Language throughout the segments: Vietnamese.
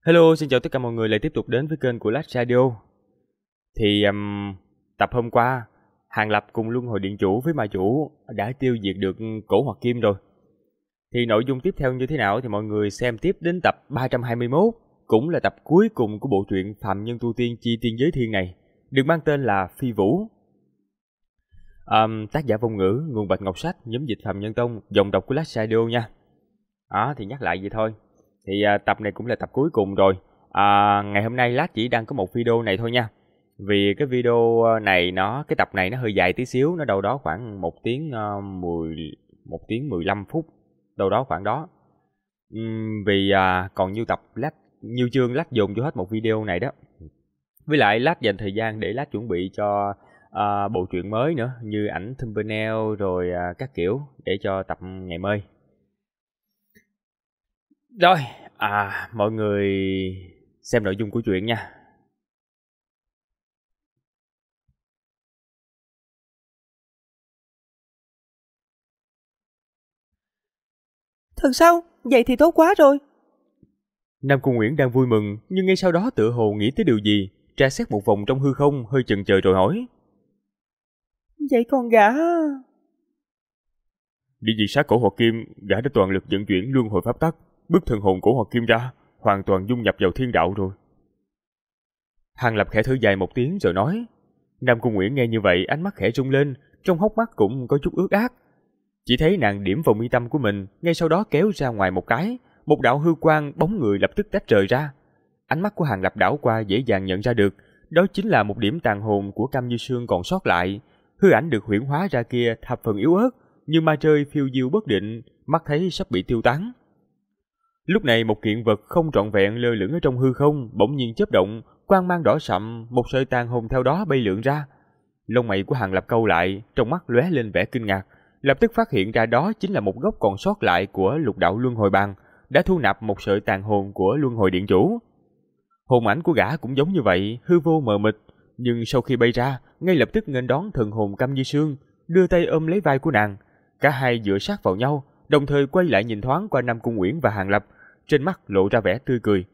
Hello, xin chào tất cả mọi người lại tiếp tục đến với kênh của Last Radio. Thì tập hôm qua, Hàng Lập cùng Luân Hồi Điện Chủ với Ma Chủ đã tiêu diệt được Cổ Hoặc Kim rồi. Thì nội dung tiếp theo như thế nào thì mọi người xem tiếp đến tập 321, cũng là tập cuối cùng của bộ truyện Phàm Nhân Tu Tiên Chi Tiên Giới Thiên này, được mang tên là Phi Vũ. Tác giả Vong Ngữ, nguồn Bạch Ngọc Sách, nhóm dịch Phàm Nhân Tông, dòng đọc của Last Radio nha. Đó, thì nhắc lại vậy thôi. Thì tập này cũng là tập cuối cùng rồi. Ngày hôm nay Lát chỉ đăng có một video này thôi nha. Vì cái video này cái tập này nó hơi dài tí xíu, nó đâu đó khoảng 1 tiếng 1 tiếng 15 phút, đâu đó khoảng đó. Vì còn nhiều tập nhiều chương Lát dồn vô hết một video này đó. Với lại Lát dành thời gian để Lát chuẩn bị cho bộ truyện mới nữa, như ảnh thumbnail rồi các kiểu để cho tập ngày mai. Rồi, mọi người xem nội dung của chuyện nha. Thật sao? Vậy thì tốt quá rồi. Nam Cung Nguyễn đang vui mừng, nhưng ngay sau đó tựa hồ nghĩ tới điều gì, tra xét một vòng trong hư không, hơi chần chờ rồi hỏi. Vậy còn gã... Đi diệt sát Cổ Hoặc Kim, gã đã toàn lực vận chuyển luân hồi pháp tắc, bức thần hồn Cổ Hoặc Kim ra, hoàn toàn dung nhập vào thiên đạo rồi. Hàng Lập khẽ thở dài một tiếng rồi nói. Nam Cung Nguyễn nghe như vậy, ánh mắt khẽ rung lên, trong hốc mắt cũng có chút ướt át. Chỉ thấy nàng điểm vào mi tâm của mình, ngay sau đó kéo ra ngoài một cái, một đạo hư quang bóng người lập tức tách rời ra. Ánh mắt của Hàng Lập đảo qua dễ dàng nhận ra được, đó chính là một điểm tàn hồn của Cam Như Sương còn sót lại. Hư ảnh được huyễn hóa ra kia thập phần yếu ớt, như ma rơi phiêu diêu bất định, mắt thấy sắp bị tiêu tán. Lúc này một kiện vật không trọn vẹn lơ lửng ở trong hư không, bỗng nhiên chớp động, quang mang đỏ sậm, một sợi tàn hồn theo đó bay lượn ra. Lông mày của Hàng Lập cau lại, trong mắt lóe lên vẻ kinh ngạc, lập tức phát hiện ra đó chính là một gốc còn sót lại của Lục Đạo Luân Hồi Bàn, đã thu nạp một sợi tàn hồn của Luân Hồi Điện Chủ. Hồn ảnh của gã cũng giống như vậy, hư vô mờ mịt, nhưng sau khi bay ra, ngay lập tức nghênh đón thần hồn Cam Như Sương, đưa tay ôm lấy vai của nàng. Cả hai dựa sát vào nhau, đồng thời quay lại nhìn thoáng qua Nam Cung Uyển và Hàng Lập, trên mắt lộ ra vẻ tươi cười.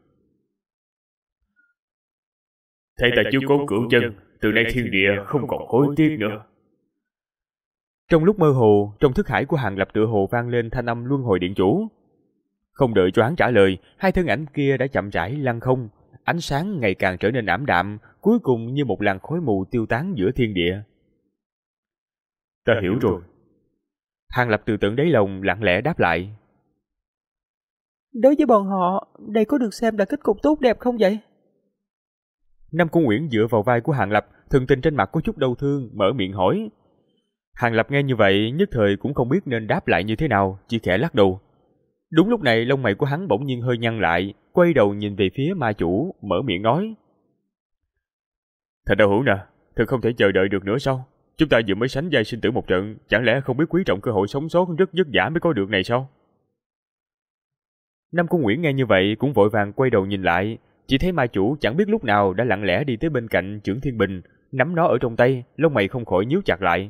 Thầy ta chiếu cố cửu chân, từ nay thiên địa không còn hối tiếc nữa. Trong lúc mơ hồ, trong thức hải của Hàng Lập tựa hồ vang lên thanh âm Luân Hồi Điện Chủ. Không đợi cho hắn trả lời, hai thân ảnh kia đã chậm rãi lăng không, ánh sáng ngày càng trở nên ảm đạm, cuối cùng như một làn khói mù tiêu tán giữa thiên địa. Ta hiểu rồi. Hàng Lập từ tận đáy lòng lặng lẽ đáp lại. Đối với bọn họ, đây có được xem là kết cục tốt đẹp không vậy? Nam Cung Uyển dựa vào vai của Hàng Lập, thần tình trên mặt có chút đau thương, mở miệng hỏi. Hàng Lập nghe như vậy, nhất thời cũng không biết nên đáp lại như thế nào, chỉ khẽ lắc đầu. Đúng lúc này lông mày của hắn bỗng nhiên hơi nhăn lại, quay đầu nhìn về phía Ma Chủ, mở miệng nói. Thật đau hữu nè, thật không thể chờ đợi được nữa sao? Chúng ta vừa mới sánh vai sinh tử một trận, chẳng lẽ không biết quý trọng cơ hội sống sót rất vất vả mới có được này sao? Nam Cung Uyển nghe như vậy cũng vội vàng quay đầu nhìn lại, chỉ thấy Ma Chủ chẳng biết lúc nào đã lặng lẽ đi tới bên cạnh Chưởng Thiên Bình, nắm nó ở trong tay, lông mày không khỏi nhíu chặt lại.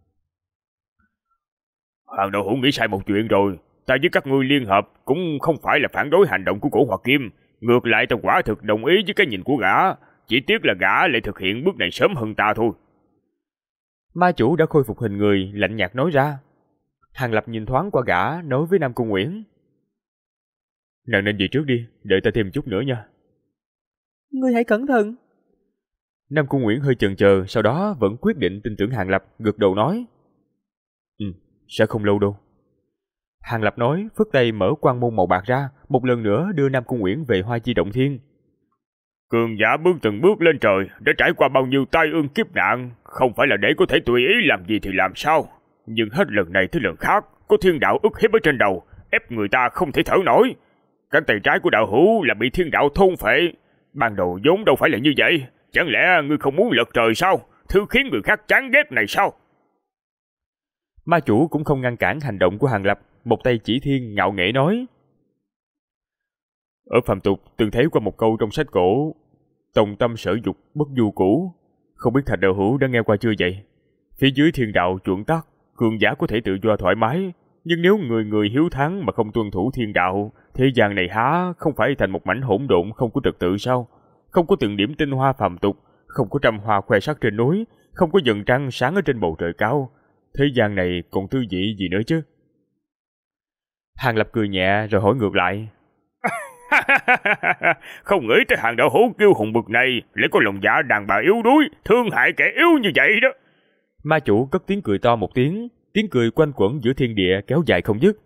Hàng đạo hữu nghĩ sai một chuyện rồi, ta với các ngươi liên hợp cũng không phải là phản đối hành động của Cổ Hoặc Kim, ngược lại ta quả thực đồng ý với cái nhìn của gã, chỉ tiếc là gã lại thực hiện bước này sớm hơn ta thôi. Ma Chủ đã khôi phục hình người, lạnh nhạt nói ra. Hàng Lập nhìn thoáng qua gã, nói với Nam Cung Uyển. Nàng nên về trước đi, đợi ta thêm chút nữa nha. Ngươi hãy cẩn thận. Nam Cung Uyển hơi chần chờ, sau đó vẫn quyết định tin tưởng Hàng Lập, gật đầu nói. Sẽ không lâu đâu. Hàng Lập nói, phất tay mở quang môn màu bạc ra, một lần nữa đưa Nam Cung Uyển về Hoa Chi Động Thiên. Cường giả bước từng bước lên trời, đã trải qua bao nhiêu tai ương kiếp nạn, không phải là để có thể tùy ý làm gì thì làm sao. Nhưng hết lần này tới lần khác, có thiên đạo ức hiếp ở trên đầu, ép người ta không thể thở nổi. Cánh tay trái của đạo hữu là bị thiên đạo thôn phệ. Ban đầu vốn đâu phải là như vậy, chẳng lẽ ngươi không muốn lật trời sao? Thứ khiến người khác chán ghét này sao? Ma Chủ cũng không ngăn cản hành động của Hàng Lập, một tay chỉ thiên ngạo nghễ nói. Ở phàm tục từng thấy qua một câu trong sách cổ, tòng tâm sở dục bất du cũ, không biết Thạch đạo hữu đã nghe qua chưa vậy? Phía dưới thiên đạo chuẩn tắc, cường giả có thể tự do thoải mái, nhưng nếu người người hiếu thắng mà không tuân thủ thiên đạo, thế gian này há không phải thành một mảnh hỗn độn không có trật tự sao? Không có từng điểm tinh hoa phàm tục, không có trăm hoa khoe sắc trên núi, không có dần trăng sáng ở trên bầu trời cao. Thế gian này còn tư vị gì nữa chứ? Hàng Lập cười nhẹ rồi hỏi ngược lại. Không nghĩ tới Hàng đạo hữu kiêu hùng bực này lại có lòng dạ đàn bà yếu đuối, thương hại kẻ yếu như vậy đó. Ma chủ cất tiếng cười to một tiếng, tiếng cười quanh quẩn giữa thiên địa kéo dài không dứt.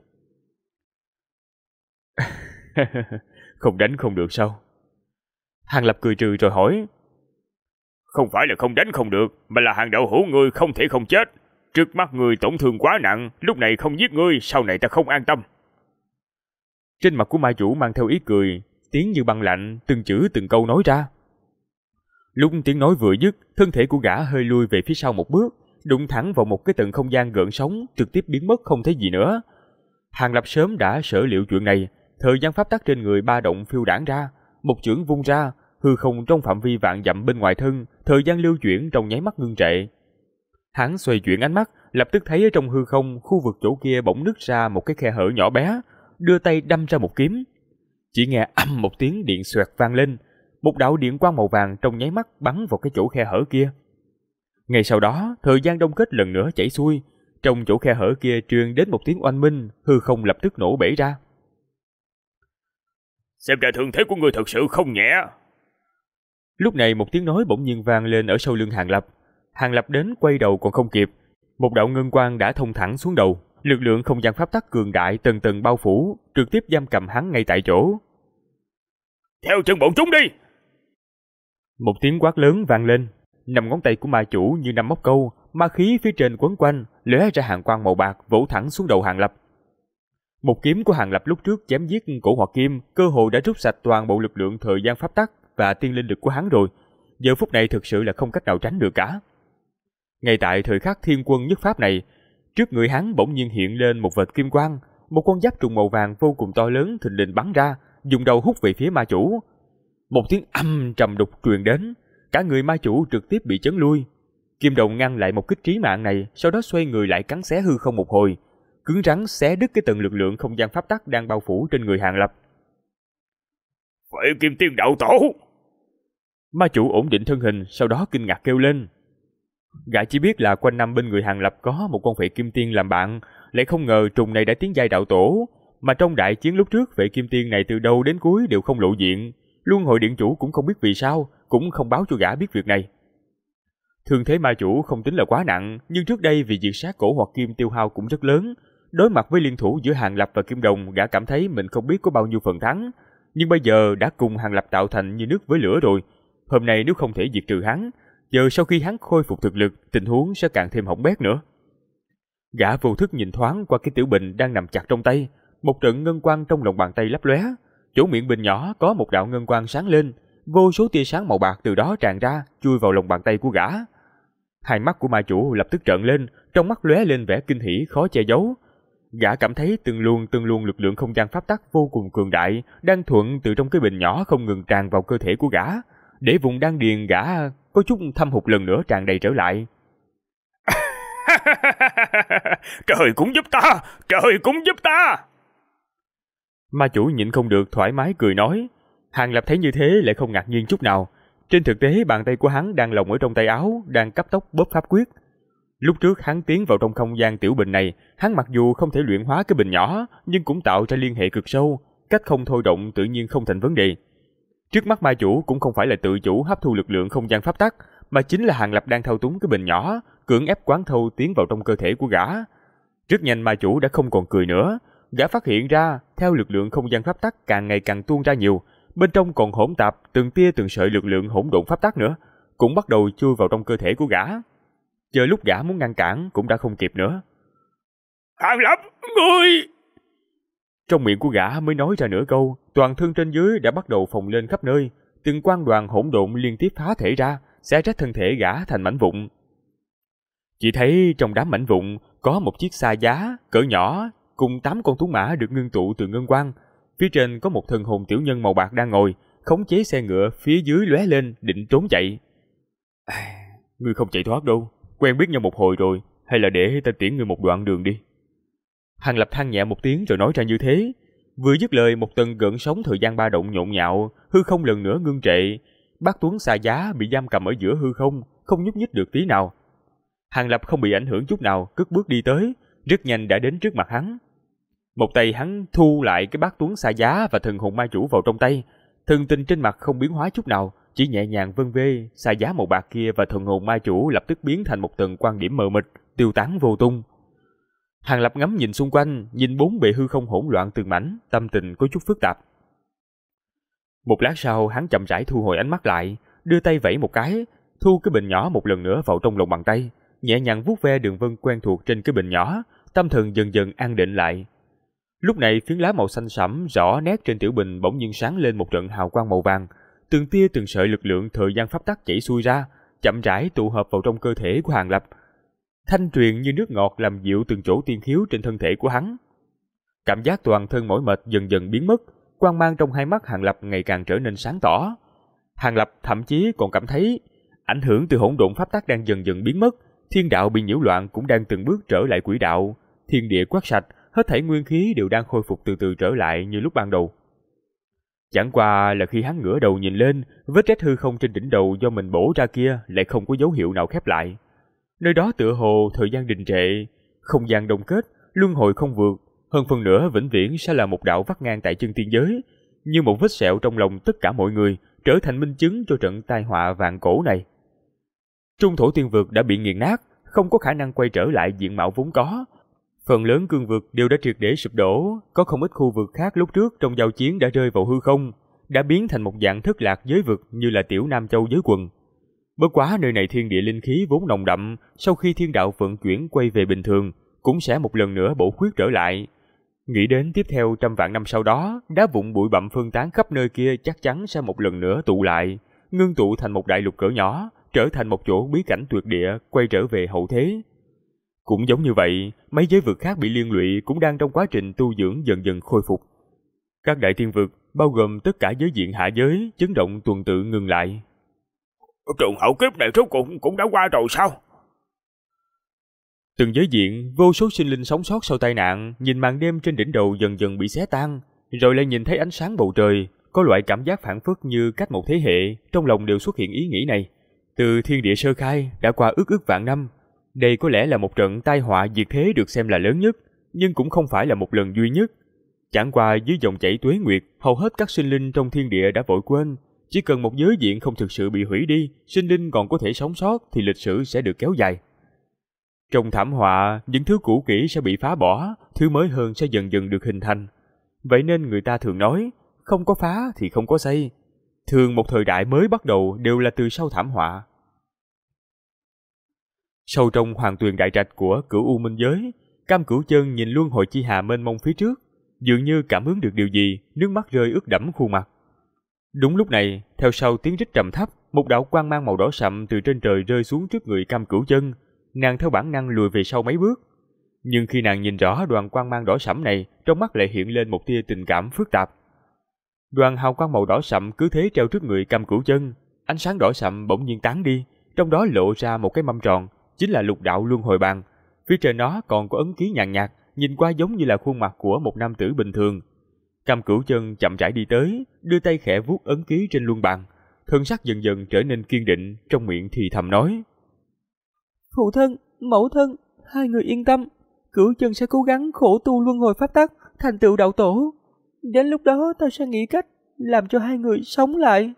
Không đánh không được sao? Hàng Lập cười trừ rồi hỏi. Không phải là không đánh không được, mà là Hàng đạo hữu ngươi không thể không chết. Trước mắt ngươi tổn thương quá nặng, lúc này không giết ngươi, sau này ta không an tâm. Trên mặt của ma chủ mang theo ý cười, tiếng như băng lạnh, từng chữ từng câu nói ra. Lúc tiếng nói vừa dứt, thân thể của gã hơi lui về phía sau một bước, đụng thẳng vào một cái tầng không gian gợn sóng, trực tiếp biến mất không thấy gì nữa. Hàng Lập sớm đã sở liệu chuyện này, thời gian pháp tắc trên người ba động phiêu đãng ra, một chưởng vung ra, hư không trong phạm vi vạn dặm bên ngoài thân, thời gian lưu chuyển trong nháy mắt ngưng trệ. Hắn xoay chuyển ánh mắt, lập tức thấy ở trong hư không, khu vực chỗ kia bỗng nứt ra một cái khe hở nhỏ bé, đưa tay đâm ra một kiếm. Chỉ nghe ầm một tiếng điện xoẹt vang lên, một đạo điện quang màu vàng trong nháy mắt bắn vào cái chỗ khe hở kia. Ngay sau đó, thời gian đông kết lần nữa chảy xuôi, trong chỗ khe hở kia truyền đến một tiếng oanh minh, hư không lập tức nổ bể ra. Xem ra thương thế của ngươi thật sự không nhẹ. Lúc này một tiếng nói bỗng nhiên vang lên ở sau lưng Hàng Lập. Hàng Lập đến quay đầu còn không kịp, một đạo ngân quang đã thông thẳng xuống đầu, lực lượng không gian pháp tắc cường đại tầng tầng bao phủ, trực tiếp giam cầm hắn ngay tại chỗ. Theo chân bọn chúng đi! Một tiếng quát lớn vang lên, năm ngón tay của ma chủ như năm móc câu, ma khí phía trên quấn quanh, lóe ra hàng quang màu bạc vỗ thẳng xuống đầu Hàng Lập. Một kiếm của Hàng Lập lúc trước chém giết cổ Hoặc Kim, cơ hội đã rút sạch toàn bộ lực lượng thời gian pháp tắc và tiên linh lực của hắn rồi, giờ phút này thực sự là không cách nào tránh được cả. Ngay tại thời khắc thiên quân nhất pháp này, trước người hắn bỗng nhiên hiện lên một vệt kim quang, một con giáp trùng màu vàng vô cùng to lớn thình lình bắn ra, dùng đầu hút về phía ma chủ. Một tiếng âm trầm đục truyền đến, cả người ma chủ trực tiếp bị chấn lui. Kim Đồng ngăn lại một kích trí mạng này, sau đó xoay người lại cắn xé hư không một hồi, cứng rắn xé đứt cái tầng lực lượng không gian pháp tắc đang bao phủ trên người Hàng Lập. Phải Kim Tiên đạo tổ! Ma chủ ổn định thân hình, sau đó kinh ngạc kêu lên. Gã chỉ biết là quanh năm bên người Hàng Lập có một con Phệ Kim Tiên làm bạn, lại không ngờ trùng này đã tiến giai đạo tổ, mà trong đại chiến lúc trước Phệ Kim Tiên này từ đầu đến cuối đều không lộ diện, Luân Hồi Điện chủ cũng không biết vì sao, cũng không báo cho gã biết việc này. Thương thế ma chủ không tính là quá nặng, nhưng trước đây vì diệt sát cổ Hoặc Kim tiêu hao cũng rất lớn, đối mặt với liên thủ giữa Hàng Lập và Kim Đồng, gã cảm thấy mình không biết có bao nhiêu phần thắng, nhưng bây giờ đã cùng Hàng Lập tạo thành như nước với lửa rồi, hôm nay nếu không thể diệt trừ hắn, giờ sau khi hắn khôi phục thực lực, tình huống sẽ càng thêm hỏng bét nữa. Gã vô thức nhìn thoáng qua cái tiểu bình đang nằm chặt trong tay, một trận ngân quang trong lòng bàn tay lấp lóe, chỗ miệng bình nhỏ có một đạo ngân quang sáng lên, vô số tia sáng màu bạc từ đó tràn ra, chui vào lòng bàn tay của gã. Hai mắt của ma chủ lập tức trợn lên, trong mắt lóe lên vẻ kinh hỉ khó che giấu. Gã cảm thấy từng luồng lực lượng không gian pháp tắc vô cùng cường đại đang thuận từ trong cái bình nhỏ không ngừng tràn vào cơ thể của gã, để vùng đan điền gã có chút thâm hụt lần nữa tràn đầy trở lại. Trời cũng giúp ta! Trời cũng giúp ta! Ma chủ nhịn không được thoải mái cười nói. Hàng Lập thấy như thế lại không ngạc nhiên chút nào. Trên thực tế bàn tay của hắn đang lồng ở trong tay áo, đang cấp tốc bóp pháp quyết. Lúc trước hắn tiến vào trong không gian tiểu bình này, hắn mặc dù không thể luyện hóa cái bình nhỏ, nhưng cũng tạo ra liên hệ cực sâu, cách không thôi động tự nhiên không thành vấn đề. Trước mắt ma chủ cũng không phải là tự chủ hấp thu lực lượng không gian pháp tắc, mà chính là Hàng Lập đang thao túng cái bình nhỏ, cưỡng ép quán thâu tiến vào trong cơ thể của gã. Rất nhanh ma chủ đã không còn cười nữa, gã phát hiện ra, theo lực lượng không gian pháp tắc càng ngày càng tuôn ra nhiều, bên trong còn hỗn tạp từng tia từng sợi lực lượng hỗn độn pháp tắc nữa, cũng bắt đầu chui vào trong cơ thể của gã. Chờ lúc gã muốn ngăn cản cũng đã không kịp nữa. Hàng Lập, ngươi! Trong miệng của gã mới nói ra nửa câu, toàn thân trên dưới đã bắt đầu phồng lên khắp nơi, từng quang đoàn hỗn độn liên tiếp phá thể ra, xé rách thân thể gã thành mảnh vụn. Chỉ thấy trong đám mảnh vụn có một chiếc xa giá cỡ nhỏ cùng 8 con thú mã được ngưng tụ từ ngân quang. Phía trên có một thần hồn tiểu nhân màu bạc đang ngồi, khống chế xe ngựa phía dưới lóe lên định trốn chạy. Ngươi không chạy thoát đâu, quen biết nhau một hồi rồi, hay là để ta tiễn ngươi một đoạn đường đi. Hàng Lập than nhẹ một tiếng rồi nói ra như thế. Vừa dứt lời, một tầng gợn sóng thời gian ba động nhộn nhạo, hư không lần nữa ngưng trệ. Bác Tuấn Xa Giá bị giam cầm ở giữa hư không, không nhúc nhích được tí nào. Hàng Lập không bị ảnh hưởng chút nào, cất bước đi tới, rất nhanh đã đến trước mặt hắn. Một tay hắn thu lại cái bát Tuấn Xa Giá và thần hồn ma chủ vào trong tay, thần tình trên mặt không biến hóa chút nào, chỉ nhẹ nhàng vân vê. Xa Giá màu bạc kia và thần hồn ma chủ lập tức biến thành một tầng quan điểm mờ mịt, tiêu tán vô tung. Hàng Lập ngắm nhìn xung quanh, nhìn bốn bề hư không hỗn loạn từng mảnh, tâm tình có chút phức tạp. Một lát sau, hắn chậm rãi thu hồi ánh mắt lại, đưa tay vẫy một cái, thu cái bình nhỏ một lần nữa vào trong lòng bàn tay, nhẹ nhàng vuốt ve đường vân quen thuộc trên cái bình nhỏ, tâm thần dần dần an định lại. Lúc này, phiến lá màu xanh sẫm rõ nét trên tiểu bình bỗng nhiên sáng lên một trận hào quang màu vàng, từng tia từng sợi lực lượng thời gian pháp tắc chảy xuôi ra, chậm rãi tụ hợp vào trong cơ thể của Hàng Lập. Thanh truyền như nước ngọt làm dịu từng chỗ tiên khiếu trên thân thể của hắn. Cảm giác toàn thân mỏi mệt dần dần biến mất, quang mang trong hai mắt Hàng Lập ngày càng trở nên sáng tỏ. Hàng Lập thậm chí còn cảm thấy ảnh hưởng từ hỗn độn pháp tắc đang dần dần biến mất, thiên đạo bị nhiễu loạn cũng đang từng bước trở lại quỹ đạo, thiên địa quét sạch, hết thảy nguyên khí đều đang khôi phục từ từ trở lại như lúc ban đầu. Chẳng qua là khi hắn ngửa đầu nhìn lên, vết rách hư không trên đỉnh đầu do mình bổ ra kia lại không có dấu hiệu nào khép lại. Nơi đó tựa hồ thời gian đình trệ, không gian đông kết, luân hồi không vượt, hơn phần nữa vĩnh viễn sẽ là một đạo vắt ngang tại chân tiên giới, như một vết sẹo trong lòng tất cả mọi người, trở thành minh chứng cho trận tai họa vạn cổ này. Trung thổ tiên vực đã bị nghiền nát, không có khả năng quay trở lại diện mạo vốn có. Phần lớn cương vực đều đã triệt để sụp đổ, có không ít khu vực khác lúc trước trong giao chiến đã rơi vào hư không, đã biến thành một dạng thất lạc giới vực như là tiểu Nam Châu giới quần. Bất quá nơi này thiên địa linh khí vốn nồng đậm, sau khi thiên đạo vận chuyển quay về bình thường, cũng sẽ một lần nữa bổ khuyết trở lại. Nghĩ đến tiếp theo trăm vạn năm sau đó, đá vụn bụi bặm phân tán khắp nơi kia chắc chắn sẽ một lần nữa tụ lại, ngưng tụ thành một đại lục cỡ nhỏ, trở thành một chỗ bí cảnh tuyệt địa, quay trở về hậu thế. Cũng giống như vậy, mấy giới vực khác bị liên lụy cũng đang trong quá trình tu dưỡng dần dần khôi phục. Các đại tiên vực, bao gồm tất cả giới diện hạ giới, chấn động tuần tự ngừng lại. Trường hậu kiếp này rốt cũng đã qua rồi sao? Từng giới diện, vô số sinh linh sống sót sau tai nạn, nhìn màn đêm trên đỉnh đầu dần dần bị xé tan, rồi lại nhìn thấy ánh sáng bầu trời, có loại cảm giác phảng phất như cách một thế hệ, trong lòng đều xuất hiện ý nghĩ này. Từ thiên địa sơ khai, đã qua ức vạn năm, đây có lẽ là một trận tai họa diệt thế được xem là lớn nhất, nhưng cũng không phải là một lần duy nhất. Chẳng qua dưới dòng chảy tuế nguyệt, hầu hết các sinh linh trong thiên địa đã vội quên, chỉ cần một giới diện không thực sự bị hủy đi, sinh linh còn có thể sống sót thì lịch sử sẽ được kéo dài. Trong thảm họa, những thứ cũ kỹ sẽ bị phá bỏ, thứ mới hơn sẽ dần dần được hình thành. Vậy nên người ta thường nói, không có phá thì không có xây. Thường một thời đại mới bắt đầu đều là từ sau thảm họa. Sâu trong hoàng tuyền đại trạch của Cửu U Minh Giới, Cam Cửu Chân nhìn luân hồi chi hà mênh mông phía trước, dường như cảm ứng được điều gì, nước mắt rơi ướt đẫm khuôn mặt. Đúng lúc này, theo sau tiếng rít trầm thấp, một đạo quang mang màu đỏ sậm từ trên trời rơi xuống trước người Cam Cửu Chân. Nàng theo bản năng lùi về sau mấy bước, nhưng khi nàng nhìn rõ đoàn quang mang đỏ sẫm này, trong mắt lại hiện lên một tia tình cảm phức tạp. Đoàn hào quang màu đỏ sậm cứ thế treo trước người Cam Cửu Chân, ánh sáng đỏ sậm bỗng nhiên tán đi, trong đó lộ ra một cái mâm tròn, chính là lục đạo luân hồi bàn. Phía trên nó còn có ấn ký nhàn nhạt, nhìn qua giống như là khuôn mặt của một nam tử bình thường. Cam Cửu Chân chậm rãi đi tới, đưa tay khẽ vuốt ấn ký trên luân bàn, thân sắc dần dần trở nên kiên định, trong miệng thì thầm nói: Phụ thân, mẫu thân, hai người yên tâm, Cửu Chân sẽ cố gắng khổ tu luân hồi pháp tắc, thành tựu đạo tổ. Đến lúc đó ta sẽ nghĩ cách làm cho hai người sống lại.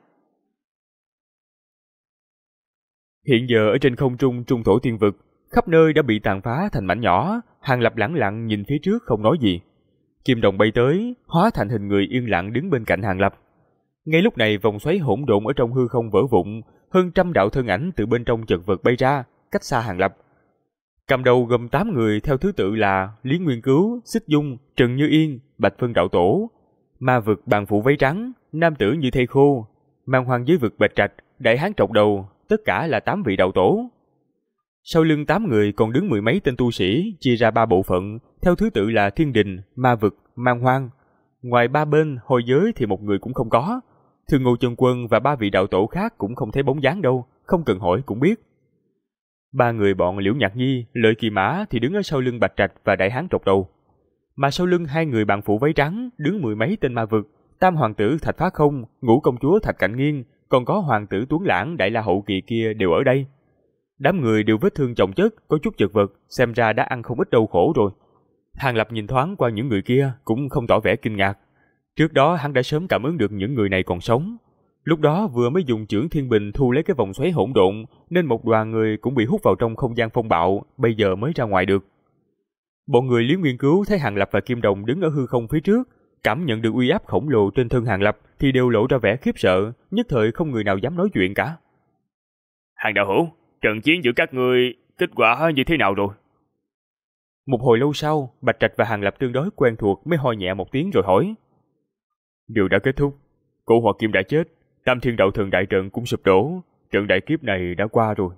Hiện giờ ở trên không trung trung thổ tiên vực, khắp nơi đã bị tàn phá thành mảnh nhỏ. Hàng Lập lẳng lặng nhìn phía trước không nói gì. Kim đồng bay tới, hóa thành hình người yên lặng đứng bên cạnh Hàng Lập. Ngay lúc này vòng xoáy hỗn độn ở trong hư không vỡ vụn, hơn trăm đạo thân ảnh từ bên trong chật vật bay ra, cách xa Hàng Lập. Cầm đầu gồm 8 người theo thứ tự là Lý Nguyên Cứu, Xích Dung, Trần Như Yên, Bạch Vân Đạo Tổ, Ma vực Bàn Phụ Váy Trắng, Nam Tử Như Thây Khô, Man Hoang Giới vực Bạch Trạch, Đại Hán Trọc Đầu, tất cả là 8 vị đạo tổ. Sau lưng 8 người còn đứng mười mấy tên tu sĩ, chia ra 3 bộ phận, theo thứ tự là Thiên Đình, Ma vực, Man Hoang. Ngoài 3 bên hồi giới thì một người cũng không có. Thường Ngô Chân Quân và 3 vị đạo tổ khác cũng không thấy bóng dáng đâu, không cần hỏi cũng biết. 3 người bọn Liễu Nhạc Nhi, Lợi Kỳ Mã thì đứng ở sau lưng Bạch Trạch và Đại Hán Trọc Đầu. Mà sau lưng hai người bạn phụ váy trắng đứng mười mấy tên ma vực, tam hoàng tử Thạch Phá Không, ngũ công chúa Thạch Cạnh Nghiên, còn có hoàng tử Tuấn Lãng Đại La Hậu Kỳ kia đều ở đây. Đám người đều vết thương chồng chất, có chút chật vật, xem ra đã ăn không ít đau khổ rồi. Hàng Lập nhìn thoáng qua những người kia cũng không tỏ vẻ kinh ngạc. Trước đó hắn đã sớm cảm ứng được những người này còn sống. Lúc đó vừa mới dùng chưởng thiên bình thu lấy cái vòng xoáy hỗn độn, nên một đoàn người cũng bị hút vào trong không gian phong bạo, bây giờ mới ra ngoài được. Bọn người Lý Nguyên Cứu thấy Hàng Lập và Kim Đồng đứng ở hư không phía trước, cảm nhận được uy áp khổng lồ trên thân Hàng Lập thì đều lộ ra vẻ khiếp sợ, nhất thời không người nào dám nói chuyện cả. Hàng đạo hữu, trận chiến giữa các ngươi kết quả như thế nào rồi? Một hồi lâu sau, Bạch Trạch và Hàng Lập tương đối quen thuộc mới ho nhẹ một tiếng rồi hỏi. Điều đã kết thúc, Cổ Hoặc Kim đã chết, Tam Thiên Đạo Thần đại trận cũng sụp đổ, trận đại kiếp này đã qua rồi.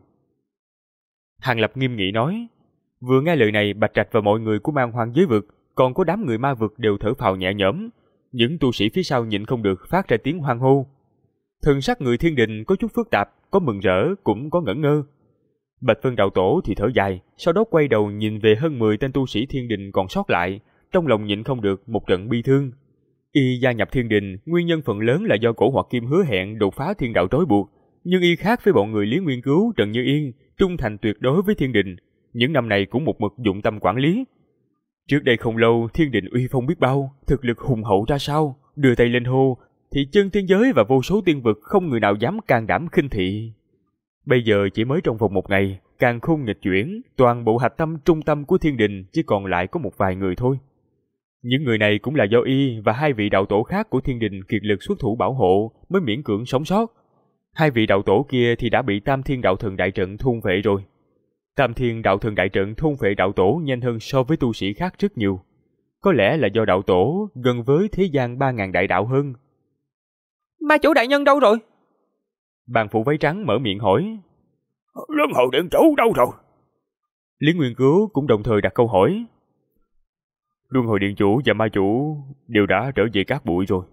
Hàng Lập nghiêm nghị nói. Vừa nghe lời này, Bạch Trạch và mọi người của Man Hoang giới vực, còn có đám người ma vực đều thở phào nhẹ nhõm. Những tu sĩ phía sau nhịn không được phát ra tiếng hoan hô. Thần sắc người Thiên Đình có chút phức tạp, có mừng rỡ, cũng có ngẩn ngơ. Bạch Vân Đạo Tổ thì thở dài, sau đó quay đầu nhìn về hơn 10 tên tu sĩ Thiên Đình còn sót lại, trong lòng nhịn không được một trận bi thương. Y gia nhập Thiên Đình, nguyên nhân phần lớn là do Cổ Hoặc Kim hứa hẹn đột phá thiên đạo trói buộc, nhưng y khác với bọn người Lý Nguyên Cứu, Trần Như Yên, trung thành tuyệt đối với Thiên Đình, những năm này cũng một mực dụng tâm quản lý. Trước đây không lâu, Thiên Đình uy phong biết bao, thực lực hùng hậu ra sao, đưa tay lên hô, thì chân thiên giới và vô số tiên vực không người nào dám can đảm khinh thị. Bây giờ chỉ mới trong vòng một ngày, càn khôn nghịch chuyển, toàn bộ hạch tâm trung tâm của Thiên Đình chỉ còn lại có một vài người thôi. Những người này cũng là do y và hai vị đạo tổ khác của Thiên Đình kiệt lực xuất thủ bảo hộ mới miễn cưỡng sống sót. Hai vị đạo tổ kia thì đã bị Tam Thiên Đạo Thần đại trận thôn phệ rồi. Tam Thiên Đạo Thần đại trận thôn phệ đạo tổ nhanh hơn so với tu sĩ khác rất nhiều. Có lẽ là do đạo tổ gần với thế gian 3.000 đại đạo hơn. Ma chủ đại nhân đâu rồi? Bàn phụ váy trắng mở miệng hỏi. Luân hồi điện chủ đâu rồi? Lý Nguyên Cứu cũng đồng thời đặt câu hỏi. Luân hồi điện chủ và ma chủ đều đã trở về cát bụi rồi.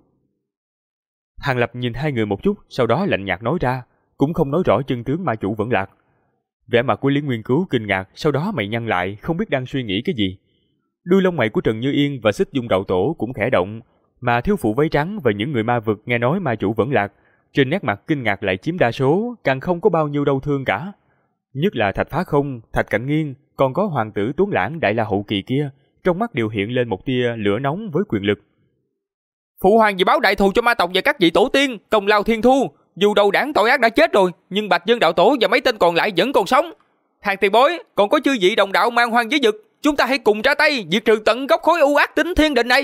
Hàng Lập nhìn hai người một chút, sau đó lạnh nhạt nói ra, cũng không nói rõ chân tướng ma chủ vẫn lạc. Vẻ mặt của Lý Nguyên Cứu kinh ngạc, sau đó mày nhăn lại, không biết đang suy nghĩ cái gì. Đuôi lông mày của Trần Như Yên và Xích Dung đạo tổ cũng khẽ động, mà thiếu phụ váy trắng và những người ma vực nghe nói ma chủ vẫn lạc, trên nét mặt kinh ngạc lại chiếm đa số, càng không có bao nhiêu đau thương cả. Nhất là Thạch Phá Không, Thạch Cạnh Nghiên, còn có hoàng tử Tuấn Lãng Đại La Hậu Kỳ kia, trong mắt đều hiện lên một tia lửa nóng với quyền lực. Phụ hoàng vì báo đại thù cho ma tộc và các vị tổ tiên, công lao thiên thu. Dù đầu đảng tội ác đã chết rồi, nhưng Bạch Vân đạo tổ và mấy tên còn lại vẫn còn sống. Hàng tiền bối, còn có chư vị đồng đạo Man Hoang giới vực, chúng ta hãy cùng ra tay diệt trừ tận gốc khối u ác tính Thiên Đình này.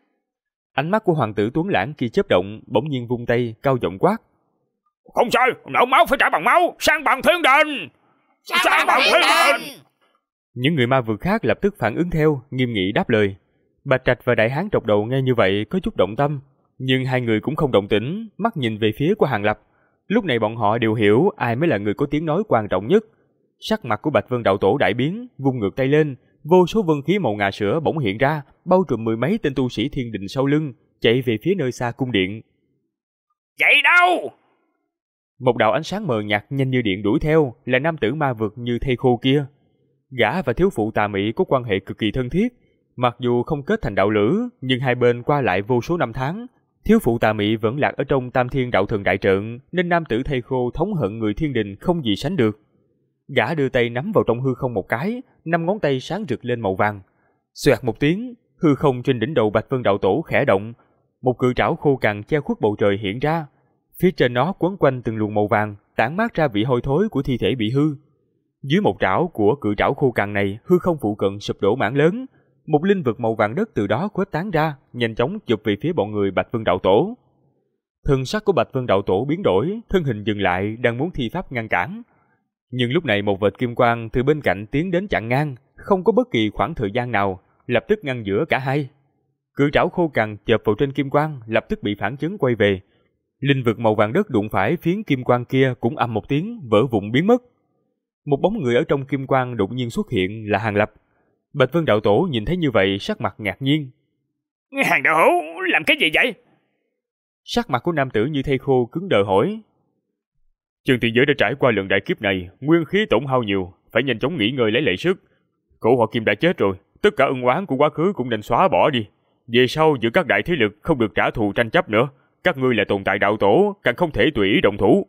Ánh mắt của hoàng tử Tuấn Lãng kia chớp động, bỗng nhiên vung tay cao giọng quát. Không sai, nợ máu phải trả bằng máu, sang bằng Thiên Đình. Sang bằng Thiên Đình. Những người ma vực khác lập tức phản ứng theo, nghiêm nghị đáp lời. Bạch Trạch và Đại Hán trọc đầu nghe như vậy có chút động tâm, nhưng hai người cũng không động tĩnh, mắt nhìn về phía của Hàng Lập. Lúc này bọn họ đều hiểu ai mới là người có tiếng nói quan trọng nhất. Sắc mặt của Bạch Vân đạo tổ đại biến, vung ngược tay lên, vô số vân khí màu ngà sữa bỗng hiện ra, bao trùm mười mấy tên tu sĩ Thiên Đình sau lưng, chạy về phía nơi xa cung điện. Chạy đâu? Một đạo ánh sáng mờ nhạt nhanh như điện đuổi theo, là nam tử ma vực như thây khô kia. Gã và thiếu phụ Tà Mị có quan hệ cực kỳ thân thiết, mặc dù không kết thành đạo lữ, nhưng hai bên qua lại vô số năm tháng. Thiếu phụ Tà Mị vẫn lạc ở trong Tam Thiên Đạo Thần đại trận, nên nam tử thây khô thống hận người Thiên Đình không gì sánh được. Gã đưa tay nắm vào trong hư không một cái, 5 ngón tay sáng rực lên màu vàng. Xoẹt một tiếng, hư không trên đỉnh đầu Bạch Vân đạo tổ khẽ động, một cự trảo khô cằn che khuất bầu trời hiện ra. Phía trên nó quấn quanh từng luồng màu vàng, tản mát ra vị hôi thối của thi thể bị hư. Dưới một trảo của cự trảo khô cằn này, hư không phụ cận sụp đổ mảng lớn, một linh vực màu vàng đất từ đó khuếch tán ra, nhanh chóng chụp về phía bọn người Bạch Vân đạo tổ. Thân sắc của Bạch Vân đạo tổ biến đổi, thân hình dừng lại, đang muốn thi pháp ngăn cản. Nhưng lúc này một vệt kim quang từ bên cạnh tiến đến chặn ngang, không có bất kỳ khoảng thời gian nào, lập tức ngăn giữa cả hai. Cự trảo khô cằn chộp vào trên kim quang, lập tức bị phản chấn quay về. Linh vực màu vàng đất đụng phải phiến kim quang kia cũng ầm một tiếng, vỡ vụn biến mất. Một bóng người ở trong kim quang đột nhiên xuất hiện là Hàng Lập. Bạch Vân đạo tổ nhìn thấy như vậy, sắc mặt ngạc nhiên. Hàng đạo hữu làm cái gì vậy? Sắc mặt của nam tử như thây khô cứng đờ hỏi. Chân tiên giới đã trải qua lần đại kiếp này, nguyên khí tổn hao nhiều, phải nhanh chóng nghỉ ngơi lấy lại sức. Cổ Hoặc Kim đã chết rồi, tất cả ân oán của quá khứ cũng nên xóa bỏ đi. Về sau giữa các đại thế lực không được trả thù tranh chấp nữa. Các ngươi là tồn tại đạo tổ, càng không thể tùy ý động thủ.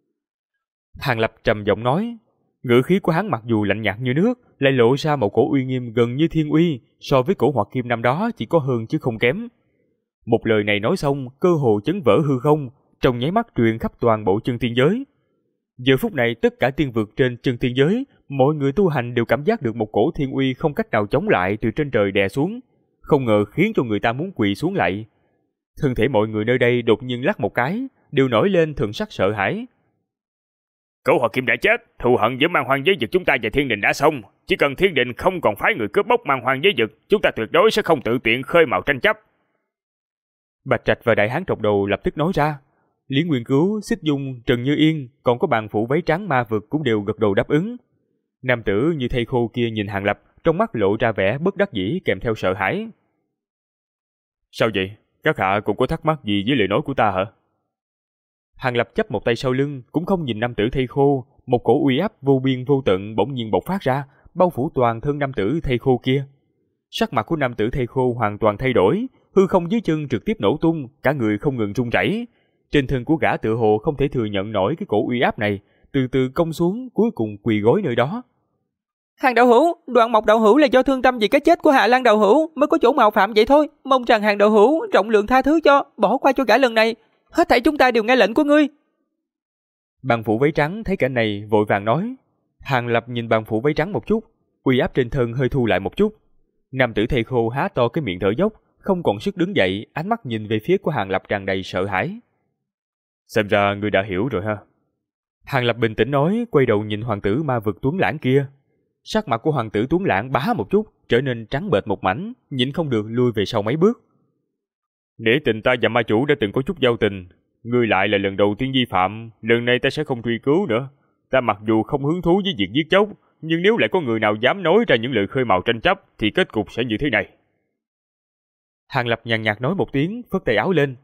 Hàng Lập trầm giọng nói. Ngữ khí của hắn mặc dù lạnh nhạt như nước, lại lộ ra một cổ uy nghiêm gần như thiên uy, so với cổ Hoạt Kim năm đó chỉ có hơn chứ không kém. Một lời này nói xong, cơ hồ chấn vỡ hư không, trong nháy mắt truyền khắp toàn bộ chân tiên giới. Giờ phút này tất cả tiên vực trên chân tiên giới, mọi người tu hành đều cảm giác được một cổ thiên uy không cách nào chống lại từ trên trời đè xuống, không ngờ khiến cho người ta muốn quỳ xuống lại. Thân thể mọi người nơi đây đột nhiên lắc một cái, đều nổi lên thần sắc sợ hãi. Cổ Hoạt Kim đã chết, thù hận giữa Man Hoang giới vực chúng ta và Thiên Đình đã xong. Chỉ cần Thiên Đình không còn phái người cướp bóc Man Hoang giới vực, chúng ta tuyệt đối sẽ không tự tiện khơi mào tranh chấp. Bạch Trạch và Đại Hán Trọc Đầu lập tức nói ra. Lý Nguyên Cứu, Xích Dung, Trần Như Yên, còn có bàn phủ váy trắng ma vực cũng đều gật đầu đáp ứng. Nam tử như thây khô kia nhìn Hàng Lập, trong mắt lộ ra vẻ bất đắc dĩ kèm theo sợ hãi. Sao vậy? Các hạ cũng có thắc mắc gì với lời nói của ta hả? Hàng Lập chắp một tay sau lưng, cũng không nhìn nam tử thây khô, một cổ uy áp vô biên vô tận bỗng nhiên bộc phát ra, bao phủ toàn thân nam tử thây khô kia. Sắc mặt của nam tử thây khô hoàn toàn thay đổi, hư không dưới chân trực tiếp nổ tung, cả người không ngừng rung rẩy. Trên thân của gã tựa hồ không thể thừa nhận nổi cái cổ uy áp này, từ từ cong xuống, cuối cùng quỳ gối nơi đó. Hàng đạo hữu, Đoạn Mộc đạo hữu là do thương tâm vì cái chết của Hạ Lan đạo hữu mới có chỗ mạo phạm vậy thôi, mong rằng Hàng đạo hữu rộng lượng tha thứ cho, bỏ qua cho gã lần này. Hết thảy chúng ta đều nghe lệnh của ngươi. Bàn phủ váy trắng thấy cảnh này vội vàng nói. Hàng Lập nhìn bàn phủ váy trắng một chút, uy áp trên thân hơi thu lại một chút. Nam tử thây khô há to cái miệng thở dốc, không còn sức đứng dậy, ánh mắt nhìn về phía của Hàng Lập tràn đầy sợ hãi. Xem ra ngươi đã hiểu rồi ha. Hàng Lập bình tĩnh nói, quay đầu nhìn hoàng tử ma vực Tuấn Lãng kia. Sắc mặt của hoàng tử Tuấn Lãng bá một chút, trở nên trắng bệch một mảnh, nhịn không được lui về sau mấy bước. Nể tình ta và ma chủ đã từng có chút giao tình, ngươi lại là lần đầu tiên vi phạm, lần này ta sẽ không truy cứu nữa. Ta mặc dù không hứng thú với việc giết chóc, nhưng nếu lại có người nào dám nói ra những lời khơi mào tranh chấp, thì kết cục sẽ như thế này. Hàng Lập nhàn nhạt nói một tiếng, phất tay áo lên.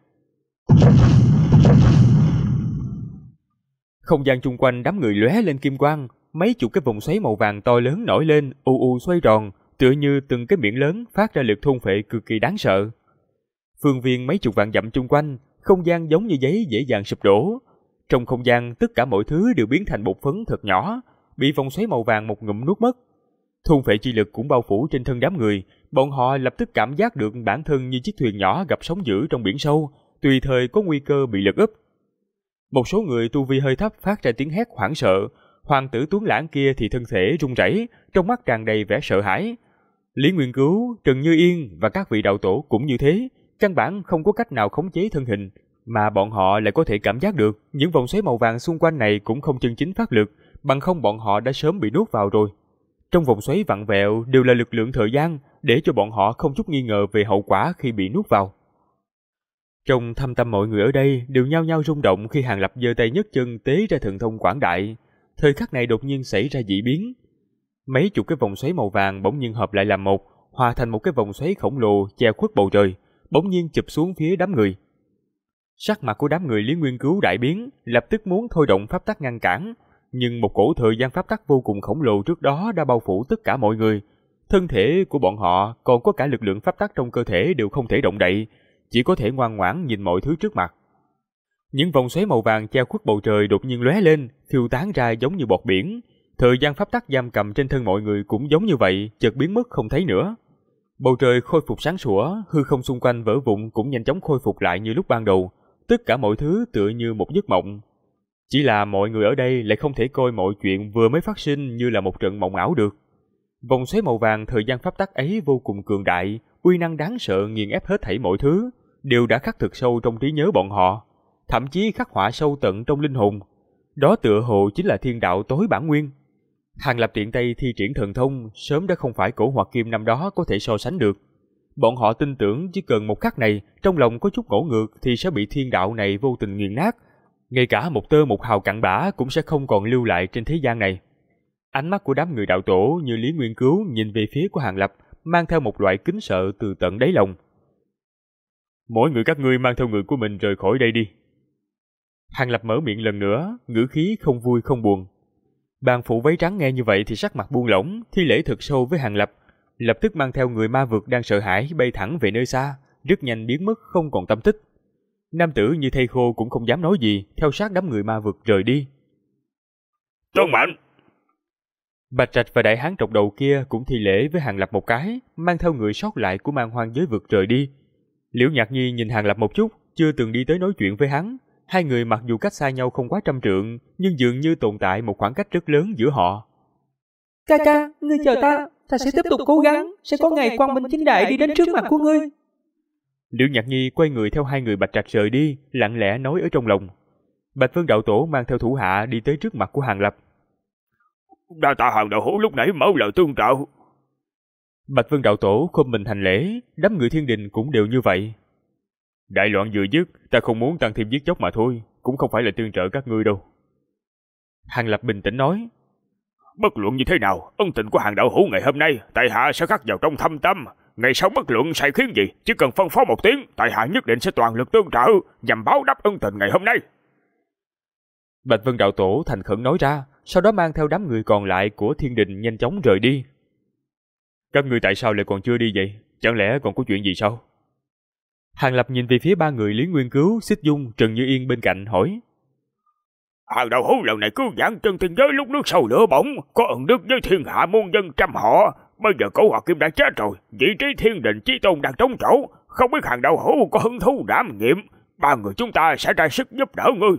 Không gian chung quanh đám người lóe lên kim quang, mấy chục cái vòng xoáy màu vàng to lớn nổi lên, u u xoay tròn, tựa như từng cái miệng lớn phát ra lực thôn phệ cực kỳ đáng sợ. Phương viên mấy chục vạn dặm chung quanh, không gian giống như giấy dễ dàng sụp đổ. Trong không gian tất cả mọi thứ đều biến thành bột phấn thật nhỏ, bị vòng xoáy màu vàng một ngụm nuốt mất. Thôn phệ chi lực cũng bao phủ trên thân đám người, bọn họ lập tức cảm giác được bản thân như chiếc thuyền nhỏ gặp sóng dữ trong biển sâu, tùy thời có nguy cơ bị lật úp. Một số người tu vi hơi thấp phát ra tiếng hét hoảng sợ, hoàng tử Tuấn Lãng kia thì thân thể run rẩy, trong mắt tràn đầy vẻ sợ hãi. Lý Nguyên Cứu, Trần Như Yên và các vị đạo tổ cũng như thế, căn bản không có cách nào khống chế thân hình, mà bọn họ lại có thể cảm giác được những vòng xoáy màu vàng xung quanh này cũng không chân chính phát lực, bằng không bọn họ đã sớm bị nuốt vào rồi. Trong vòng xoáy vặn vẹo đều là lực lượng thời gian, để cho bọn họ không chút nghi ngờ về hậu quả khi bị nuốt vào. Trong thâm tâm mọi người ở đây đều nhao nhao rung động khi Hàng Lập giơ tay nhấc chân tế ra thần thông quảng đại. Thời khắc này đột nhiên xảy ra dị biến. Mấy chục cái vòng xoáy màu vàng bỗng nhiên hợp lại làm một, hòa thành một cái vòng xoáy khổng lồ che khuất bầu trời, bỗng nhiên chụp xuống phía đám người. Sắc mặt của đám người Lý Nguyên Cứu đại biến, lập tức muốn thôi động pháp tắc ngăn cản, nhưng một cổ thời gian pháp tắc vô cùng khổng lồ trước đó đã bao phủ tất cả mọi người. Thân thể của bọn họ còn có cả lực lượng pháp tắc trong cơ thể đều không thể động đậy, chỉ có thể ngoan ngoãn nhìn mọi thứ trước mặt. Những vòng xoáy màu vàng che khuất bầu trời đột nhiên lóe lên, phiêu tán ra giống như bọt biển. Thời gian pháp tắc giam cầm trên thân mọi người cũng giống như vậy, chợt biến mất không thấy nữa. Bầu trời khôi phục sáng sủa, hư không xung quanh vỡ vụn cũng nhanh chóng khôi phục lại như lúc ban đầu. Tất cả mọi thứ tựa như một giấc mộng. Chỉ là mọi người ở đây lại không thể coi mọi chuyện vừa mới phát sinh như là một trận mộng ảo được. Vòng xoáy màu vàng thời gian pháp tắc ấy vô cùng cường đại, uy năng đáng sợ nghiền ép hết thảy mọi thứ, đều đã khắc thực sâu trong trí nhớ bọn họ, thậm chí khắc họa sâu tận trong linh hồn. Đó tựa hồ chính là thiên đạo tối bản nguyên. Hàng Lập tiện tay thi triển thần thông, sớm đã không phải cổ Hoạt Kim năm đó có thể so sánh được. Bọn họ tin tưởng chỉ cần một khắc này, trong lòng có chút ngỗ ngược thì sẽ bị thiên đạo này vô tình nghiền nát. Ngay cả một tơ một hào cặn bã cũng sẽ không còn lưu lại trên thế gian này. Ánh mắt của đám người đạo tổ như Lý Nguyên Cứu nhìn về phía của Hàng Lập, mang theo một loại kính sợ từ tận đáy lòng. Mỗi người các ngươi mang theo người của mình rời khỏi đây đi. Hàng Lập mở miệng lần nữa, ngữ khí không vui không buồn. Bàn phụ váy trắng nghe như vậy thì sắc mặt buông lỏng, thi lễ thật sâu với Hàng Lập. lập tức mang theo người ma vực đang sợ hãi bay thẳng về nơi xa, rất nhanh biến mất không còn tâm tích. Nam tử như thây khô cũng không dám nói gì, theo sát đám người ma vực rời đi. Tuân mệnh. Bạch Trạch và đại hán trọc đầu kia cũng thi lễ với Hàng Lập một cái, mang theo người sót lại của Man Hoang giới vực rời đi. Liễu Nhạc Nhi nhìn Hàng Lập một chút, chưa từng đi tới nói chuyện với hắn. Hai người mặc dù cách xa nhau không quá 100 trượng, nhưng dường như tồn tại một khoảng cách rất lớn giữa họ. Ca ca, ngươi chờ ta sẽ tiếp tục cố gắng, sẽ có ngày quang minh chính đại đi đến trước mặt của ngươi. Liễu Nhạc Nhi quay người theo hai người Bạch Trạch rời đi, lặng lẽ nói ở trong lòng. Bạch Vân đạo tổ mang theo thủ hạ đi tới trước mặt của Hàng Lập. Đa tạ Hàng đạo hữu lúc nãy mở lời tương trợ. Bạch Vân đạo tổ khom mình thành lễ, đám người thiên đình cũng đều như vậy. Đại loạn vừa dứt, ta không muốn tăng thêm giết chóc mà thôi, cũng không phải là tương trợ các ngươi đâu. Hàng Lập bình tĩnh nói. Bất luận như thế nào, ân tình của Hàng đạo hữu ngày hôm nay, tại hạ sẽ khắc vào trong thâm tâm. Ngày sau bất luận sai khiến gì, chỉ cần phân phó một tiếng, tại hạ nhất định sẽ toàn lực tương trợ, nhằm báo đáp ân tình ngày hôm nay. Bạch Vân đạo tổ thành khẩn nói ra, sau đó mang theo đám người còn lại của thiên đình nhanh chóng rời đi. Các ngươi tại sao lại còn chưa đi vậy? Chẳng lẽ còn có chuyện gì sao? Hàng Lập nhìn về phía ba người Lý Nguyên Cứu, Xích Dung, Trần Như Yên bên cạnh hỏi. Hàng đạo hữu lần này cứu vãn chân thiên giới lúc nước sâu lửa bỏng, có ân đức với thiên hạ muôn dân trăm họ. Bây giờ Cổ Hoạt Kim đã chết rồi, vị trí thiên đình chí tôn đang trống chỗ, không biết Hàng đạo hữu có hứng thú đảm nhiệm, ba người chúng ta sẽ ra sức giúp đỡ ngươi.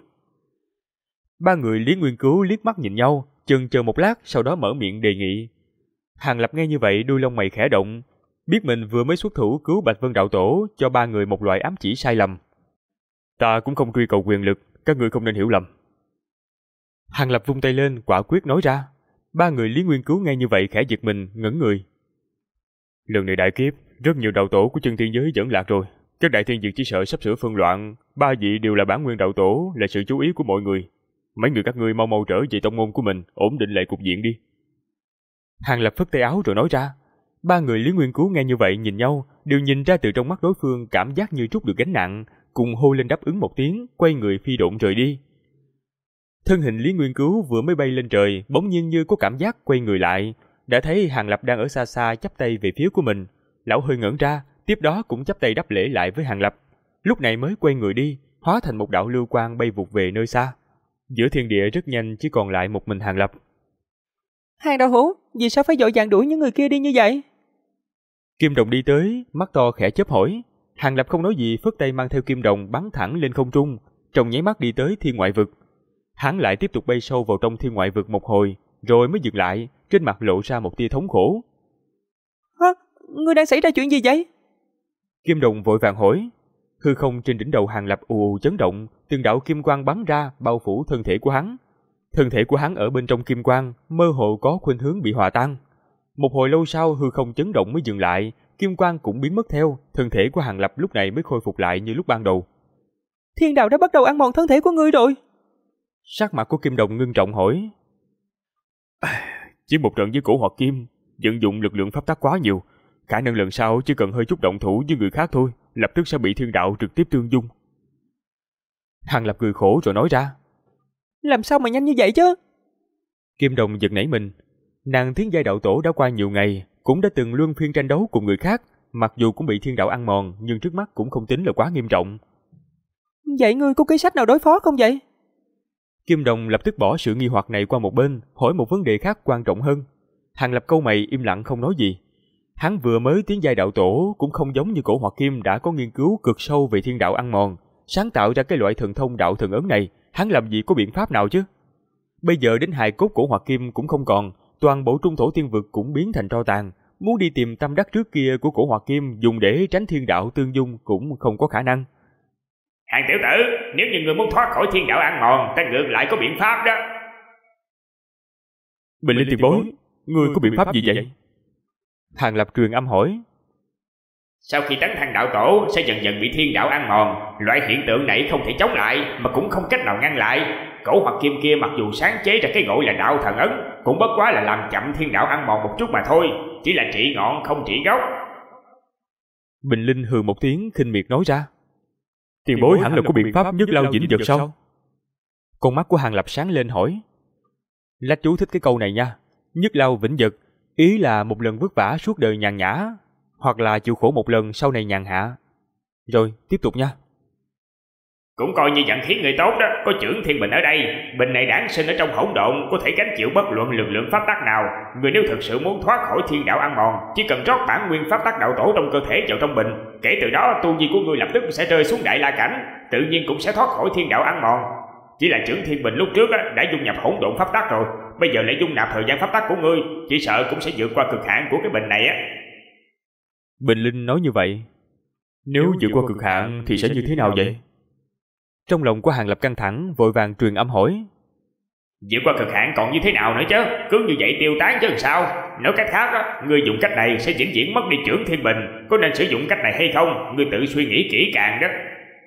Ba người Lý Nguyên Cứu liếc mắt nhìn nhau, chần chờ một lát, sau đó mở miệng đề nghị. Hàng Lập nghe như vậy đuôi lông mày khẽ động, biết mình vừa mới xuất thủ cứu Bạch Vân đạo tổ, cho ba người một loại ám chỉ sai lầm. Ta cũng không truy cầu quyền lực, các ngươi không nên hiểu lầm. Hàng Lập vung tay lên, quả quyết nói ra. Ba người Lý Nguyên Cứu nghe như vậy khẽ giật mình, ngẩn người. Lần này đại kiếp, rất nhiều đạo tổ của chân thiên giới dẫn lạc rồi. Các đại thiên dược chỉ sợ sắp sửa phân loạn. Ba vị đều là bản nguyên đạo tổ, là sự chú ý của mọi người. Mấy người các ngươi mau mau trở về tông môn của mình, ổn định lại cục diện đi. Hàng Lập phất tay áo rồi nói ra. Ba người Lý Nguyên Cứu nghe như vậy nhìn nhau, đều nhìn ra từ trong mắt đối phương cảm giác như trút được gánh nặng, cùng hô lên đáp ứng một tiếng, quay người phi độn rời đi. Thân hình Lý Nguyên Cứu vừa mới bay lên trời, bỗng nhiên như có cảm giác quay người lại, đã thấy Hàng Lập đang ở xa xa chắp tay về phía của mình. Lão hơi ngẩn ra, tiếp đó cũng chắp tay đáp lễ lại với Hàng Lập. Lúc này mới quay người đi, hóa thành một đạo lưu quang bay vụt về nơi xa. Giữa thiên địa rất nhanh chỉ còn lại một mình Hàng Lập. Hàng đạo hữu, vì sao phải vội vàng đuổi những người kia đi như vậy? Kim Đồng đi tới, mắt to khẽ chớp hỏi. Hàng Lập không nói gì, phất tay mang theo Kim Đồng bắn thẳng lên không trung, trong nháy mắt đi tới thiên ngoại vực. Hắn lại tiếp tục bay sâu vào trong thiên ngoại vực một hồi, rồi mới dừng lại, trên mặt lộ ra một tia thống khổ. Hả? Ngươi đang xảy ra chuyện gì vậy? Kim Đồng vội vàng hỏi. Hư không trên đỉnh đầu Hàng Lập ù ù chấn động, từng đạo kim quang bắn ra bao phủ thân thể của hắn. Thân thể của hắn ở bên trong kim quang, mơ hồ có khuynh hướng bị hòa tan. Một hồi lâu sau hư không chấn động mới dừng lại, kim quang cũng biến mất theo, thân thể của Hàng Lập lúc này mới khôi phục lại như lúc ban đầu. Thiên đạo đã bắt đầu ăn mòn thân thể của ngươi rồi. Sắc mặt của Kim Đồng ngưng trọng hỏi. Chỉ một trận với Cổ Hoạt Kim, vận dụng lực lượng pháp tắc quá nhiều, khả năng lần sau chỉ cần hơi chút động thủ với người khác thôi, lập tức sẽ bị thiên đạo trực tiếp tương dung. Hàng Lập cười khổ rồi nói ra. Làm sao mà nhanh như vậy chứ? Kim Đồng giật nảy mình. Nàng Thiên Giai đạo tổ đã qua nhiều ngày, cũng đã từng luân phiên tranh đấu cùng người khác, mặc dù cũng bị thiên đạo ăn mòn, nhưng trước mắt cũng không tính là quá nghiêm trọng. Vậy ngươi có kế sách nào đối phó không vậy? Kim Đồng lập tức bỏ sự nghi hoặc này qua một bên, hỏi một vấn đề khác quan trọng hơn. Hàng Lập câu mày im lặng không nói gì. Hắn vừa mới tiến giai đạo tổ, cũng không giống như Cổ Hoạt Kim đã có nghiên cứu cực sâu về thiên đạo ăn mòn, sáng tạo ra cái loại thần thông đạo thần ấn này, hắn làm gì có biện pháp nào chứ? Bây giờ đến hài cốt Cổ Hoạt Kim cũng không còn, toàn bộ trung thổ thiên vực cũng biến thành tro tàn, muốn đi tìm tâm đắc trước kia của Cổ Hoạt Kim dùng để tránh thiên đạo tương dung cũng không có khả năng. Hàng tiểu tử, nếu như người muốn thoát khỏi thiên đạo ăn mòn, ta ngược lại có biện pháp đó. Bình Linh tiền bối, ngươi có biện pháp gì vậy? Hàng Lập truyền âm hỏi. Sau khi tấn thăng đạo tổ sẽ dần dần bị thiên đạo ăn mòn, loại hiện tượng này không thể chống lại mà cũng không cách nào ngăn lại. Cổ Hoạt Kim kia mặc dù sáng chế ra cái gọi là đạo thần ấn, cũng bất quá là làm chậm thiên đạo ăn mòn một chút mà thôi, chỉ là trị ngọn không trị gốc. Bình Linh hừ một tiếng khinh miệt nói ra. Tiền bối hẳn là có biện pháp nhất lao vĩnh vật sao? Con mắt của Hàng Lập sáng lên hỏi. Lách chú thích cái câu này nha. Nhất lao vĩnh vật, Ý là một lần vất vả suốt đời nhàn nhã, hoặc là chịu khổ một lần sau này nhàn hạ. Rồi, tiếp tục nha. Cũng coi như vận khí người tốt đó, có trưởng Thiên Bình ở đây. Bình này đản sinh ở trong hỗn độn, có thể gánh chịu bất luận lực lượng pháp tắc nào. Người nếu thực sự muốn thoát khỏi thiên đạo ăn mòn, chỉ cần rót bản nguyên pháp tắc đạo tổ trong cơ thể vào trong bình, kể từ đó tu vi của ngươi lập tức sẽ rơi xuống đại la cảnh, tự nhiên cũng sẽ thoát khỏi thiên đạo ăn mòn. Chỉ là trưởng Thiên Bình lúc trước đã dung nhập hỗn độn pháp tắc rồi, bây giờ lại dung nạp thời gian pháp tắc của ngươi, chỉ sợ cũng sẽ vượt qua cực hạn của cái bình này á. Bình Linh nói như vậy. Nếu vượt qua cực hạn thì sẽ như thế nào vậy? Trong lòng của Hàng Lập căng thẳng, vội vàng truyền âm hỏi. Vượt qua cực hạn còn như thế nào nữa chứ? Cứ như vậy tiêu tán chứ làm sao? Nói cách khác, ngươi dùng cách này sẽ vĩnh viễn mất đi trưởng Thiên Bình, có nên sử dụng cách này hay không? Ngươi tự suy nghĩ kỹ càng đó.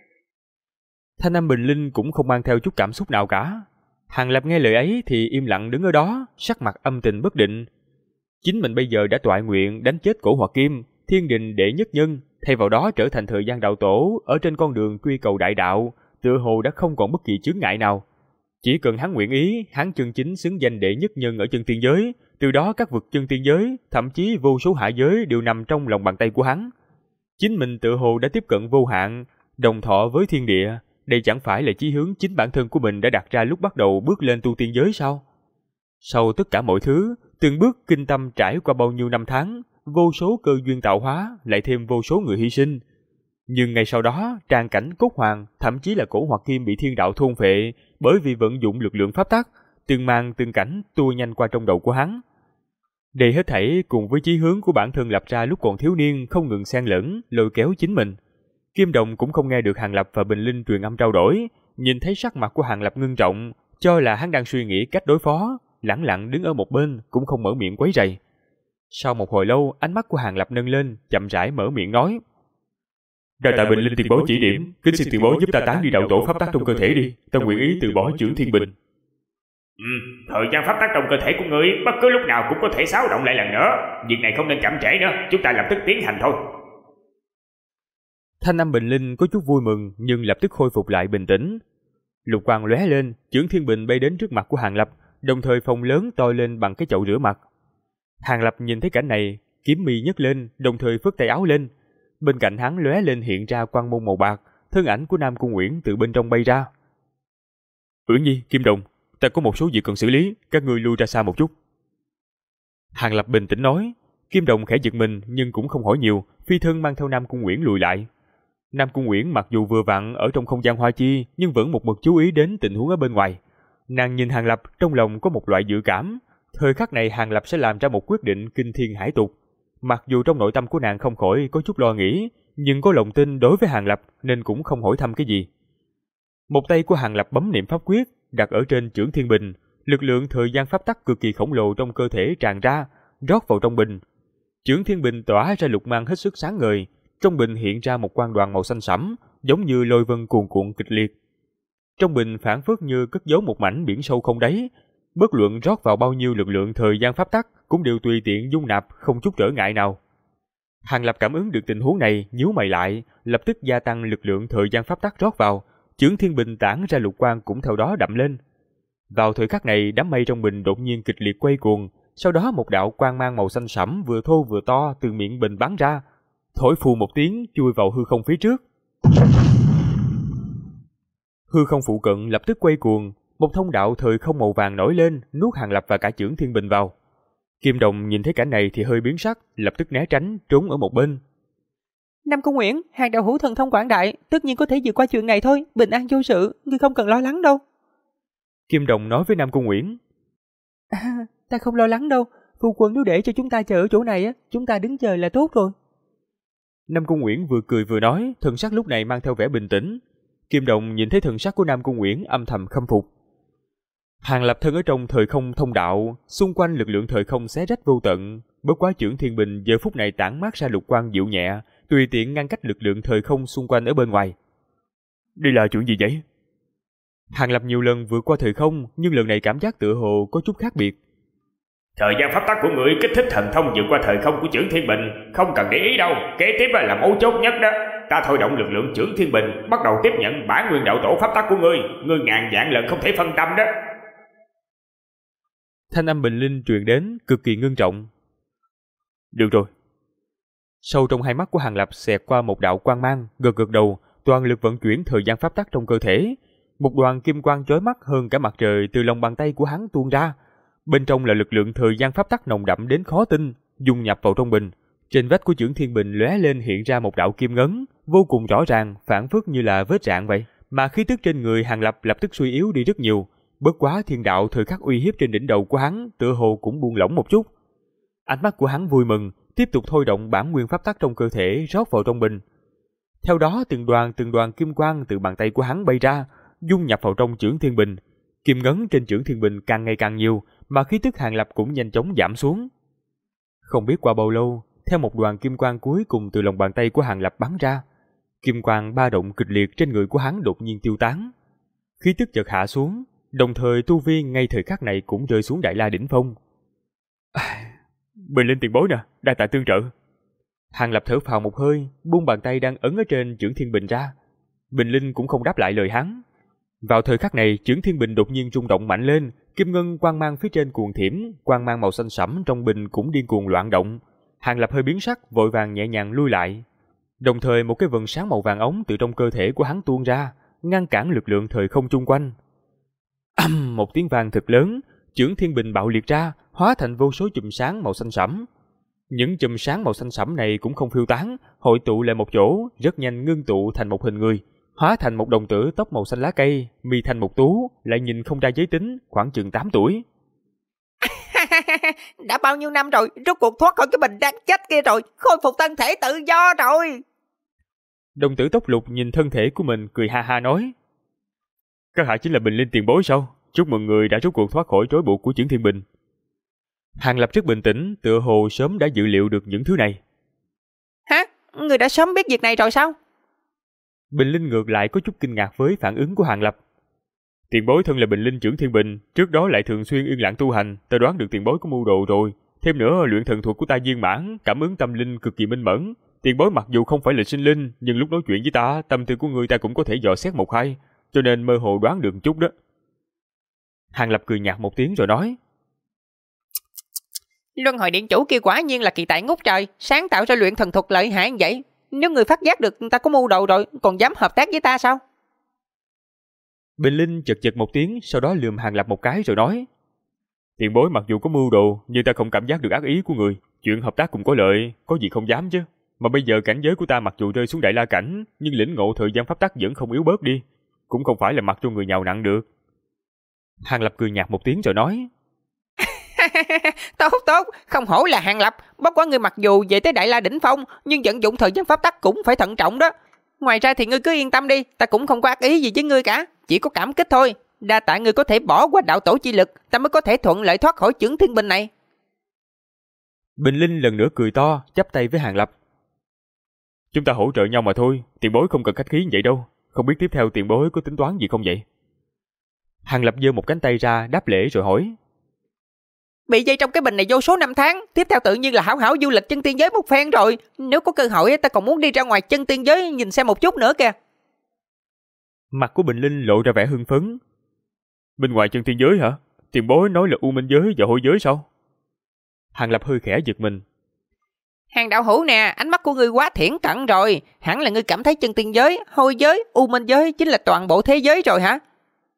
Thanh âm Bình Linh cũng không mang theo chút cảm xúc nào cả. Hàng Lập nghe lời ấy thì im lặng đứng ở đó, sắc mặt âm tình bất định. Chính mình bây giờ đã toại nguyện đánh chết Cổ Hoặc Kim, thiên đình đệ nhất nhân, thay vào đó trở thành thời gian đạo tổ ở trên con đường truy cầu đại đạo, tựa hồ đã không còn bất kỳ chướng ngại nào. Chỉ cần hắn nguyện ý, hắn chân chính xứng danh đệ nhất nhân ở chân tiên giới, từ đó các vực chân tiên giới, thậm chí vô số hạ giới đều nằm trong lòng bàn tay của hắn. Chính mình tựa hồ đã tiếp cận vô hạn, đồng thọ với thiên địa, đây chẳng phải là chí hướng chính bản thân của mình đã đặt ra lúc bắt đầu bước lên tu tiên giới sao? Sau tất cả mọi thứ, từng bước kinh tâm trải qua bao nhiêu năm tháng, vô số cơ duyên tạo hóa, lại thêm vô số người hy sinh. Nhưng ngày sau đó, tràn cảnh Cốt Hoàng, thậm chí là Cổ Hoặc Kim bị thiên đạo thôn phệ, bởi vì vận dụng lực lượng pháp tắc, từng màn từng cảnh tua nhanh qua trong đầu của hắn. Đây hết thảy cùng với chí hướng của bản thân lập ra lúc còn thiếu niên không ngừng xen lẫn, lôi kéo chính mình. Kim Đồng cũng không nghe được Hàng Lập và Bình Linh truyền âm trao đổi, nhìn thấy sắc mặt của Hàng Lập ngưng trọng, cho là hắn đang suy nghĩ cách đối phó, lẳng lặng đứng ở một bên cũng không mở miệng quấy rầy. Sau một hồi lâu, ánh mắt của Hàng Lập nâng lên, chậm rãi mở miệng nói: "Đa tạ Bình Linh tiền bối chỉ điểm, kính xin tiền bối giúp ta tán đi đạo tổ pháp tắc trong cơ thể đi, ta nguyện ý từ bỏ trưởng Thiên Bình." Thời gian pháp tắc trong cơ thể của ngươi bất cứ lúc nào cũng có thể xáo động lại lần nữa, việc này không nên chậm trễ nữa, chúng ta lập tức tiến hành thôi. Thanh âm Bình Linh có chút vui mừng nhưng lập tức khôi phục lại bình tĩnh. Lục quang lóe lên, chưởng Thiên Bình bay đến trước mặt của Hàng Lập, đồng thời phồng lớn to lên bằng cái chậu rửa mặt. Hàng Lập nhìn thấy cảnh này, kiếm mi nhấc lên, đồng thời phất tay áo lên. Bên cạnh hắn lóe lên hiện ra quang môn màu bạc, thân ảnh của Nam Cung Uyển từ bên trong bay ra. "Uyển Nhi, Kim Đồng, ta có một số việc cần xử lý, các ngươi lui ra xa một chút." Hàng Lập bình tĩnh nói. Kim Đồng khẽ giật mình nhưng cũng không hỏi nhiều, phi thân mang theo Nam Cung Uyển lùi lại. Nam Cung Uyển mặc dù vừa vặn ở trong không gian hoa chi, nhưng vẫn một mực chú ý đến tình huống ở bên ngoài. Nàng nhìn Hàng Lập, trong lòng có một loại dự cảm, thời khắc này Hàng Lập sẽ làm ra một quyết định kinh thiên hải tục. Mặc dù trong nội tâm của nàng không khỏi có chút lo nghĩ, nhưng có lòng tin đối với Hàng Lập nên cũng không hỏi thăm cái gì. Một tay của Hàng Lập bấm niệm pháp quyết, đặt ở trên chưởng Thiên Bình, lực lượng thời gian pháp tắc cực kỳ khổng lồ trong cơ thể tràn ra, rót vào trong bình. Chưởng Thiên Bình tỏa ra lục mang hết sức sáng ngời, trong bình hiện ra một quang đoàn màu xanh sẫm, giống như lôi vân cuồn cuộn kịch liệt. Trong bình phảng phất như cất giấu một mảnh biển sâu không đáy, bất luận rót vào bao nhiêu lực lượng thời gian pháp tắc cũng đều tùy tiện dung nạp, không chút trở ngại nào. Hàng Lập cảm ứng được tình huống này, nhíu mày lại, lập tức gia tăng lực lượng thời gian pháp tắc rót vào, chưởng Thiên Bình tản ra lục quang cũng theo đó đậm lên. Vào thời khắc này, đám mây trong bình đột nhiên kịch liệt quay cuồng, sau đó một đạo quang mang màu xanh sẫm vừa thô vừa to từ miệng bình bắn ra, thổi phù một tiếng chui vào hư không phía trước. Hư không phụ cận lập tức quay cuồng, một thông đạo thời không màu vàng nổi lên, nuốt Hàng Lập và cả chưởng Thiên Bình vào. Kim Đồng nhìn thấy cảnh này thì hơi biến sắc, lập tức né tránh, trốn ở một bên. Nam Cung Uyển, hàng đạo hữu thần thông quảng đại, tất nhiên có thể vượt qua chuyện này thôi, bình an vô sự, ngươi không cần lo lắng đâu. Kim Đồng nói với Nam Cung Uyển. Ta không lo lắng đâu, phu quân nếu để cho chúng ta chờ ở chỗ này, chúng ta đứng chờ là tốt rồi. Nam Cung Uyển vừa cười vừa nói, thần sắc lúc này mang theo vẻ bình tĩnh. Kim Đồng nhìn thấy thần sắc của Nam Cung Uyển âm thầm khâm phục. Hàng Lập thân ở trong thời không thông đạo, xung quanh lực lượng thời không xé rách vô tận, bất quá chưởng Thiên Bình giờ phút này tản mát ra lục quang dịu nhẹ, tùy tiện ngăn cách lực lượng thời không xung quanh ở bên ngoài. Đây là chuyện gì vậy? Hàng Lập nhiều lần vượt qua thời không, nhưng lần này cảm giác tựa hồ có chút khác biệt. Thời gian pháp tắc của ngươi kích thích thần thông vượt qua thời không của chưởng Thiên Bình, không cần để ý đâu, kế tiếp là mấu chốt nhất đó. Ta thôi động lực lượng chưởng Thiên Bình, bắt đầu tiếp nhận bản nguyên đạo tổ pháp tắc của ngươi ngàn vạn lần không thể phân tâm đó. Thanh âm Bình Linh truyền đến cực kỳ ngưng trọng. Được rồi. Sâu trong hai mắt của Hàng Lập xẹt qua một đạo quang mang, gật gật đầu, toàn lực vận chuyển thời gian pháp tắc trong cơ thể. Một đoàn kim quang chói mắt hơn cả mặt trời từ lòng bàn tay của hắn tuôn ra. Bên trong là lực lượng thời gian pháp tắc nồng đậm đến khó tin, dung nhập vào trong bình. Trên vách của chưởng thiên bình lóe lên hiện ra một đạo kim ngấn, vô cùng rõ ràng, phản phất như là vết rạn vậy. Mà khí tức trên người Hàng Lập lập tức suy yếu đi rất nhiều. Bất quá thiên đạo thời khắc uy hiếp trên đỉnh đầu của hắn tựa hồ cũng buông lỏng một chút. Ánh mắt của hắn vui mừng, tiếp tục thôi động bản nguyên pháp tắc trong cơ thể rót vào trong bình. Theo đó từng đoàn kim quang từ bàn tay của hắn bay ra, dung nhập vào trong chưởng thiên bình. Kim ngấn trên chưởng thiên bình càng ngày càng nhiều, mà khí tức Hàng Lập cũng nhanh chóng giảm xuống. Không biết qua bao lâu, theo một đoàn kim quang cuối cùng từ lòng bàn tay của Hàng Lập bắn ra, kim quang ba động kịch liệt trên người của hắn đột nhiên tiêu tán. Khí tức chợt hạ xuống, đồng thời tu vi ngay thời khắc này cũng rơi xuống Đại La đỉnh phong. Bình Linh tiền bối nè, đa tạ tương trợ. Hàng Lập thở phào một hơi, buông bàn tay đang ấn ở trên chưởng thiên bình ra. Bình Linh cũng không đáp lại lời hắn. Vào thời khắc này, chưởng thiên bình đột nhiên rung động mạnh lên, kim ngân quang mang phía trên cuồng thiểm, quang mang màu xanh sẫm trong bình cũng điên cuồng loạn động. Hàng Lập hơi biến sắc, vội vàng nhẹ nhàng lui lại. Đồng thời một cái vầng sáng màu vàng ống từ trong cơ thể của hắn tuôn ra, ngăn cản lực lượng thời không chung quanh. Một tiếng vang thật lớn, chưởng thiên bình bạo liệt ra, hóa thành vô số chùm sáng màu xanh sẫm. Những chùm sáng màu xanh sẫm này cũng không phiêu tán, hội tụ lại một chỗ, rất nhanh ngưng tụ thành một hình người, hóa thành một đồng tử tóc màu xanh lá cây, mi thanh mục tú, lại nhìn không ra giới tính, khoảng chừng 8 tuổi. Đã bao nhiêu năm rồi, rốt cuộc thoát khỏi cái bình đang chết kia rồi, khôi phục thân thể tự do rồi. Đồng tử tóc lục nhìn thân thể của mình cười ha ha nói: Các hạ chính là Bình Linh tiền bối sao? Chúc mừng người đã rốt cuộc thoát khỏi trói buộc của chưởng thiên bình. Hàng Lập rất bình tĩnh, tựa hồ sớm đã dự liệu được những thứ này. Hả? Người đã sớm biết việc này rồi sao? Bình Linh ngược lại có chút kinh ngạc với phản ứng của Hàng Lập. Tiền bối thân là Bình Linh chưởng thiên bình, trước đó lại thường xuyên yên lặng tu hành, ta đoán được tiền bối có mưu đồ rồi. Thêm nữa, luyện thần thuật của ta viên mãn, cảm ứng tâm linh cực kỳ minh mẫn. Tiền bối mặc dù không phải là sinh linh, nhưng lúc nói chuyện với ta, tâm tư của người ta cũng có thể dò xét một hai, cho nên mơ hồ đoán được chút đó. Hàng Lập cười nhạt một tiếng rồi nói: Luân hồi điện chủ kia quả nhiên là kỳ tài ngút trời, sáng tạo ra luyện thần thuật lợi hại như vậy. Nếu người phát giác được ta có mưu đồ rồi, còn dám hợp tác với ta sao? Bình Linh chật chật một tiếng, sau đó lườm Hàng Lập một cái rồi nói: Tiền bối mặc dù có mưu đồ, nhưng ta không cảm giác được ác ý của người. Chuyện hợp tác cũng có lợi, có gì không dám chứ. Mà bây giờ cảnh giới của ta mặc dù rơi xuống Đại La cảnh, nhưng lĩnh ngộ thời gian pháp tắc vẫn không yếu bớt đi, cũng không phải là mặc cho người nhào nặn được. Hàng Lập cười nhạt một tiếng rồi nói: Tốt, không hổ là Hàng Lập. Bất quá người mặc dù về tới Đại La đỉnh phong, nhưng vận dụng thời gian pháp tắc cũng phải thận trọng đó. Ngoài ra thì ngươi cứ yên tâm đi, ta cũng không có ác ý gì với ngươi cả, chỉ có cảm kích thôi. Đa tạ ngươi có thể bỏ qua đạo tổ chi lực, ta mới có thể thuận lợi thoát khỏi chưởng thiên bình này. Bình Linh lần nữa cười to, chắp tay với Hàng Lập: Chúng ta hỗ trợ nhau mà thôi, tiền bối không cần khách khí như vậy đâu. Không biết tiếp theo tiền bối có tính toán gì không vậy? Hàng Lập giơ một cánh tay ra đáp lễ rồi hỏi: Bị dây trong cái bình này vô số năm tháng, tiếp theo tự nhiên là hảo hảo du lịch chân tiên giới một phen rồi. Nếu có cơ hội ta còn muốn đi ra ngoài chân tiên giới nhìn xem một chút nữa kìa. Mặt của Bình Linh lộ ra vẻ hưng phấn. Bên ngoài chân tiên giới hả? Tiền bối nói là U Minh giới và Hôi giới sao? Hàng Lập hơi khẽ giật mình. Hàng đạo hữu nè, ánh mắt của ngươi quá thiển cận rồi. Hẳn là ngươi cảm thấy chân tiên giới, Hôi giới, U Minh giới chính là toàn bộ thế giới rồi hả?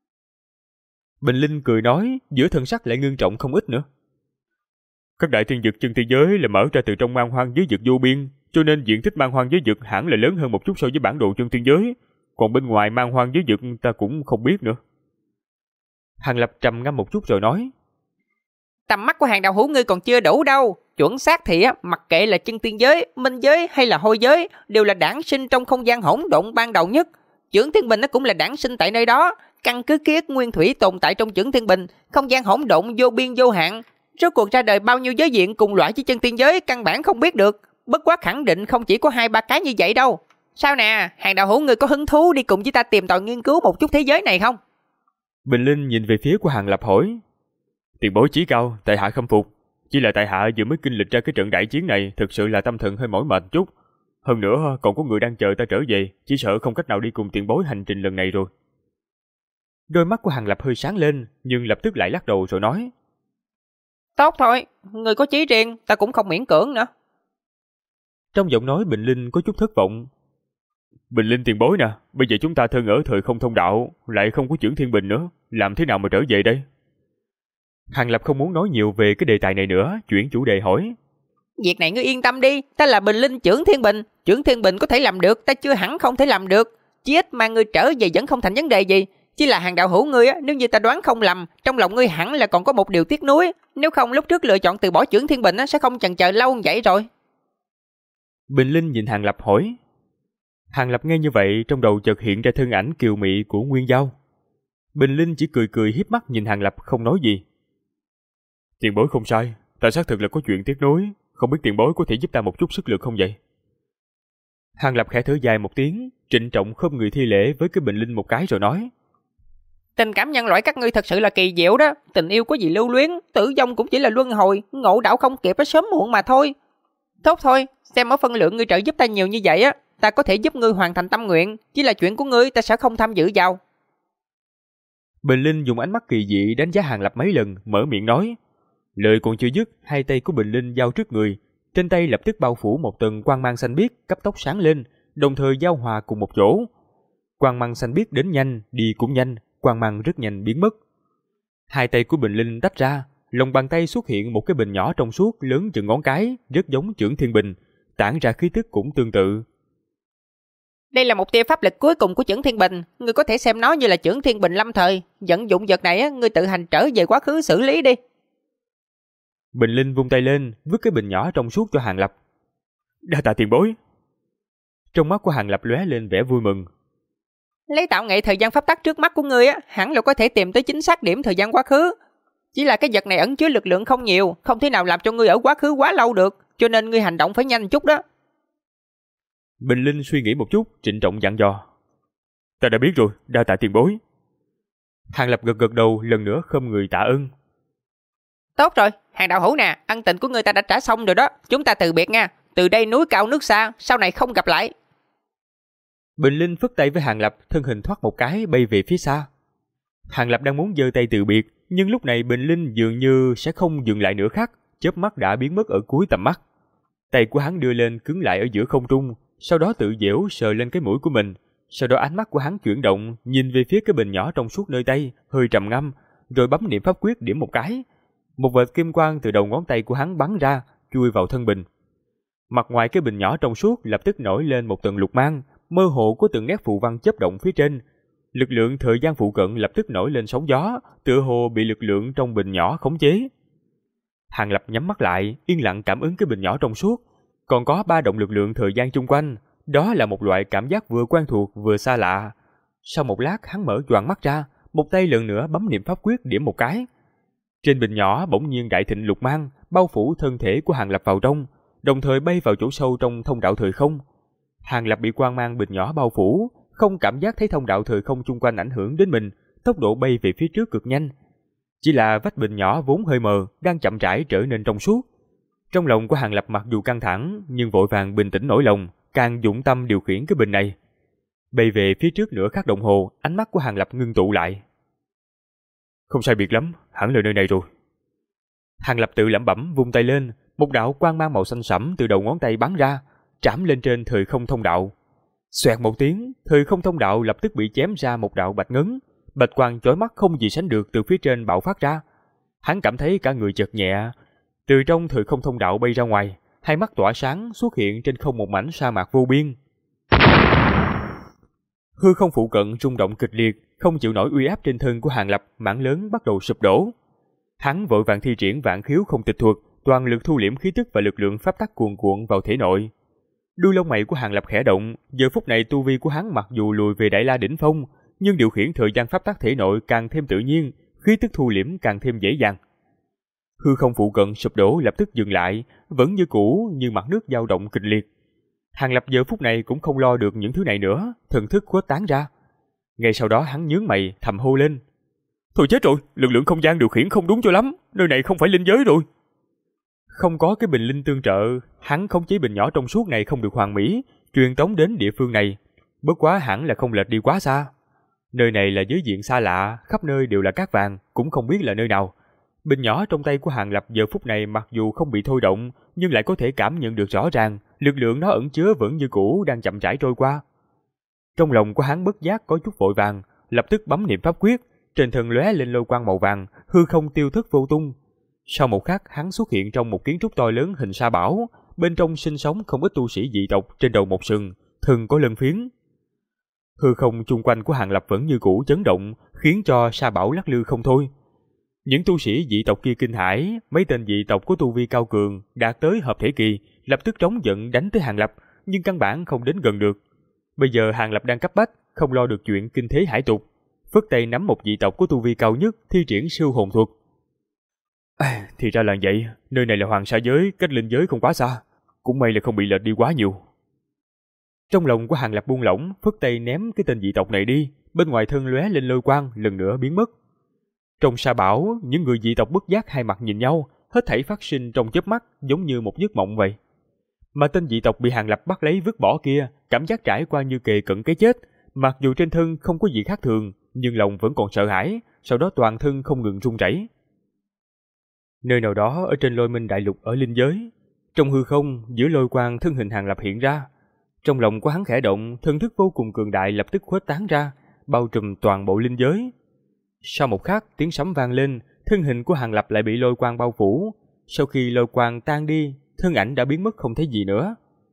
Bình Linh cười nói, giữa thần sắc lại ngưng trọng không ít nữa. Các đại tiên dực chân tiên giới là mở ra từ trong man hoang giới vực vô biên, cho nên diện tích man hoang giới vực hẳn là lớn hơn một chút so với bản đồ chân tiên giới. Còn bên ngoài man hoang giới vực ta cũng không biết nữa. Hàng Lập trầm ngâm một chút rồi nói: Tầm mắt của Hàng đạo hữu ngươi còn chưa đủ đâu. Chuẩn xác thì mặc kệ là chân tiên giới, minh giới hay là hôi giới, đều là đản sinh trong không gian hỗn độn ban đầu nhất. Chưởng thiên bình nó cũng là đản sinh tại nơi đó. Căn cứ ký ức nguyên thủy tồn tại trong chưởng thiên bình, không gian hỗn độn vô biên vô hạn. Rốt cuộc ra đời bao nhiêu giới diện cùng loại với chân tiên giới căn bản không biết được. Bất quá khẳng định không chỉ có 2-3 cái như vậy đâu. Sao nè, Hàng đạo hữu ngươi có hứng thú đi cùng với ta tìm tòi nghiên cứu một chút thế giới này không? Bình Linh nhìn về phía của Hàng Lập hỏi: Tiền bối chí cao, tại hạ khâm phục. Chỉ là tại hạ vừa mới kinh lịch ra cái trận đại chiến này, thực sự là tâm thần hơi mỏi mệt chút. Hơn nữa còn có người đang chờ ta trở về, chỉ sợ không cách nào đi cùng tiền bối hành trình lần này rồi. Đôi mắt của Hàng Lập hơi sáng lên, nhưng lập tức lại lắc đầu rồi nói: Tốt thôi, người có chí riêng, ta cũng không miễn cưỡng nữa. Trong giọng nói Bình Linh có chút thất vọng. Bình Linh tiền bối nè, bây giờ chúng ta thân ở thời không thông đạo, lại không có Chưởng Thiên Bình nữa, làm thế nào mà trở về đây? Hàng Lập không muốn nói nhiều về cái đề tài này nữa, chuyển chủ đề hỏi. Việc này ngươi yên tâm đi, ta là Bình Linh Chưởng Thiên Bình. Chưởng Thiên Bình có thể làm được, ta chưa hẳn không thể làm được. Chí ít mà ngươi trở về vẫn không thành vấn đề gì. Chỉ là hàng đạo hữu ngươi á, nếu như ta đoán không lầm, trong lòng ngươi hẳn là còn có một điều tiếc nuối. Nếu không lúc trước lựa chọn từ bỏ Chưởng Thiên Bình á, sẽ không chần chờ lâu như vậy rồi. Bình Linh nhìn Hàng Lập hỏi. Hàng Lập nghe như vậy, trong đầu chợt hiện ra thân ảnh kiều mị của Nguyên Giao. Bình Linh chỉ cười cười hiếp mắt nhìn Hàng Lập không nói gì. Tiền bối không sai, ta xác thực là có chuyện tiếc nuối, không biết tiền bối có thể giúp ta một chút sức lực không vậy? Hàng Lập khẽ thở dài một tiếng, trịnh trọng khom người thi lễ với cái Bình Linh một cái rồi nói. Tình cảm nhân loại các ngươi thật sự là kỳ diệu đó. Tình yêu có gì lưu luyến, tử vong cũng chỉ là luân hồi, ngộ đạo không kịp, sớm muộn mà thôi. Tốt thôi, xem ở phân lượng ngươi trợ giúp ta nhiều như vậy á, ta có thể giúp ngươi hoàn thành tâm nguyện, chỉ là chuyện của ngươi ta sẽ không tham dự vào. Bình Linh dùng ánh mắt kỳ dị đánh giá Hàng Lập mấy lần, mở miệng nói. Lời còn chưa dứt, hai tay của Bình Linh giao trước người, trên tay lập tức bao phủ một tầng quang mang xanh biếc cấp tốc sáng lên, đồng thời giao hòa cùng một chỗ. Quang mang xanh biếc đến nhanh, đi cũng nhanh, quang mang rất nhanh biến mất. Hai tay của Bình Linh tách ra, lòng bàn tay xuất hiện một cái bình nhỏ trong suốt lớn chừng ngón cái, rất giống Chưởng Thiên Bình, tản ra khí tức cũng tương tự. Đây là một tia pháp lực cuối cùng của Chưởng Thiên Bình, ngươi có thể xem nó như là Chưởng Thiên Bình lâm thời, vận dụng vật này á, ngươi tự hành trở về quá khứ xử lý đi. Bình Linh vung tay lên, vứt cái bình nhỏ trong suốt cho Hàng Lập. Đa tạ tiền bối. Trong mắt của Hàng Lập lóe lên vẻ vui mừng. Lấy tạo nghệ thời gian pháp tắc trước mắt của ngươi á, hẳn là có thể tìm tới chính xác điểm thời gian quá khứ. Chỉ là cái vật này ẩn chứa lực lượng không nhiều, không thể nào làm cho ngươi ở quá khứ quá lâu được, cho nên ngươi hành động phải nhanh chút đó. Bình Linh suy nghĩ một chút, trịnh trọng dặn dò. Ta đã biết rồi, đa tạ tiền bối. Hàng Lập gật gật đầu, lần nữa khom người tạ ơn. Tốt rồi, hàng đạo hữu nè, ân tình của ngươi ta đã trả xong rồi đó, chúng ta từ biệt nha. Từ đây núi cao nước xa, sau này không gặp lại. Bình Linh phất tay với Hàng Lập, thân hình thoát một cái bay về phía xa. Hàng Lập đang muốn giơ tay từ biệt, nhưng lúc này Bình Linh dường như sẽ không dừng lại nửa khắc, chớp mắt đã biến mất ở cuối tầm mắt. Tay của hắn đưa lên cứng lại ở giữa không trung, sau đó tự dẻo sờ lên cái mũi của mình, sau đó ánh mắt của hắn chuyển động, nhìn về phía cái bình nhỏ trong suốt nơi tay, hơi trầm ngâm, rồi bấm niệm pháp quyết điểm một cái. Một vệt kim quang từ đầu ngón tay của hắn bắn ra, chui vào thân bình. Mặt ngoài cái bình nhỏ trong suốt lập tức nổi lên một tầng lục mang, mơ hồ có từng nét phù văn chớp động phía trên. Lực lượng thời gian phụ cận lập tức nổi lên sóng gió, tựa hồ bị lực lượng trong bình nhỏ khống chế. Hàng Lập nhắm mắt lại, yên lặng cảm ứng cái bình nhỏ trong suốt, còn có ba động lực lượng thời gian chung quanh, đó là một loại cảm giác vừa quen thuộc vừa xa lạ. Sau một lát hắn mở choàng mắt ra, một tay lần nữa bấm niệm pháp quyết điểm một cái. Trên bình nhỏ bỗng nhiên đại thịnh lục mang, bao phủ thân thể của Hàng Lập vào trong, đồng thời bay vào chỗ sâu trong thông đạo thời không. Hàng Lập bị quang mang bình nhỏ bao phủ, không cảm giác thấy thông đạo thời không chung quanh ảnh hưởng đến mình, tốc độ bay về phía trước cực nhanh. Chỉ là vách bình nhỏ vốn hơi mờ, đang chậm rãi trở nên trong suốt. Trong lòng của Hàng Lập mặc dù căng thẳng, nhưng vội vàng bình tĩnh nổi lòng, càng dụng tâm điều khiển cái bình này. Bay về phía trước nửa khắc đồng hồ, ánh mắt của Hàng Lập ngưng tụ lại. Không sai biệt lắm, hẳn là nơi này rồi. Hàng Lập tự lẩm bẩm vung tay lên, một đạo quang mang màu xanh sẫm từ đầu ngón tay bắn ra, trảm lên trên thời không thông đạo. Xoẹt một tiếng, thời không thông đạo lập tức bị chém ra một đạo bạch ngấn, bạch quang chói mắt không gì sánh được từ phía trên bạo phát ra. Hắn cảm thấy cả người chợt nhẹ, từ trong thời không thông đạo bay ra ngoài, hai mắt tỏa sáng xuất hiện trên không một mảnh sa mạc vô biên. Hư không phụ cận rung động kịch liệt, không chịu nổi uy áp trên thân của Hàng Lập, mảng lớn bắt đầu sụp đổ. Hắn vội vàng thi triển vạn khiếu không tịch thuật, toàn lực thu liễm khí tức và lực lượng pháp tắc cuồn cuộn vào thể nội. Đuôi lông mày của Hàng Lập khẽ động, giờ phút này tu vi của hắn mặc dù lùi về Đại La đỉnh phong, nhưng điều khiển thời gian pháp tắc thể nội càng thêm tự nhiên, khí tức thu liễm càng thêm dễ dàng. Hư không phụ cận sụp đổ lập tức dừng lại, vẫn như cũ nhưng mặt nước dao động kịch liệt. Hàng Lập giờ phút này cũng không lo được những thứ này nữa, thần thức khuếch tán ra. Ngay sau đó hắn nhướng mày thầm hô lên: Thôi chết rồi, lực lượng không gian điều khiển không đúng cho lắm, nơi này không phải linh giới rồi. Không có cái bình linh tương trợ, hắn khống chế bình nhỏ trong suốt này không được hoàn mỹ, truyền tống đến địa phương này. Bất quá hẳn là không lệch đi quá xa. Nơi này là giới diện xa lạ, khắp nơi đều là cát vàng, cũng không biết là nơi nào. Bình nhỏ trong tay của Hàng Lập giờ phút này mặc dù không bị thôi động, nhưng lại có thể cảm nhận được rõ ràng, lực lượng nó ẩn chứa vẫn như cũ đang chậm rãi trôi qua. Trong lòng của hắn bất giác có chút vội vàng, lập tức bấm niệm pháp quyết, trên thân lóe lên lôi quang màu vàng, hư không tiêu thất vô tung. Sau một khắc, hắn xuất hiện trong một kiến trúc to lớn hình sa bảo, bên trong sinh sống không ít tu sĩ dị tộc, trên đầu một sừng, thân có lân phiến. Hư không chung quanh của Hàng Lập vẫn như cũ chấn động, khiến cho sa bảo lắc lư không thôi. Những tu sĩ dị tộc kia kinh hãi, mấy tên dị tộc có tu vi cao cường, đạt tới hợp thể kỳ, lập tức trống giận đánh tới Hàng Lập, nhưng căn bản không đến gần được. Bây giờ Hàng Lập đang cấp bách, không lo được chuyện kinh thế hải tục. Phất tay nắm một dị tộc có tu vi cao nhất, thi triển siêu hồn thuật. Thì ra là vậy, nơi này là hoàng sa giới, cách linh giới không quá xa. Cũng may là không bị lệch đi quá nhiều. Trong lòng của Hàng Lập buông lỏng, phất tay ném cái tên dị tộc này đi, bên ngoài thân lóe lên lôi quang, lần nữa biến mất. Trong sa bảo, những người dị tộc bất giác hai mặt nhìn nhau, hết thảy phát sinh trong chớp mắt, giống như một giấc mộng vậy. Mà tên dị tộc bị Hàng Lập bắt lấy vứt bỏ kia, cảm giác trải qua như kề cận cái chết, mặc dù trên thân không có gì khác thường, nhưng lòng vẫn còn sợ hãi, sau đó toàn thân không ngừng run rẩy. Nơi nào đó ở trên Lôi Minh Đại Lục ở linh giới, trong hư không, giữa lôi quang thân hình Hàng Lập hiện ra. Trong lòng của hắn khẽ động, thần thức vô cùng cường đại lập tức khuếch tán ra, bao trùm toàn bộ linh giới. Sau một khắc, tiếng sấm vang lên, thân hình của Hàng Lập lại bị lôi quang bao phủ. Sau khi lôi quang tan đi, thân ảnh đã biến mất không thấy gì nữa.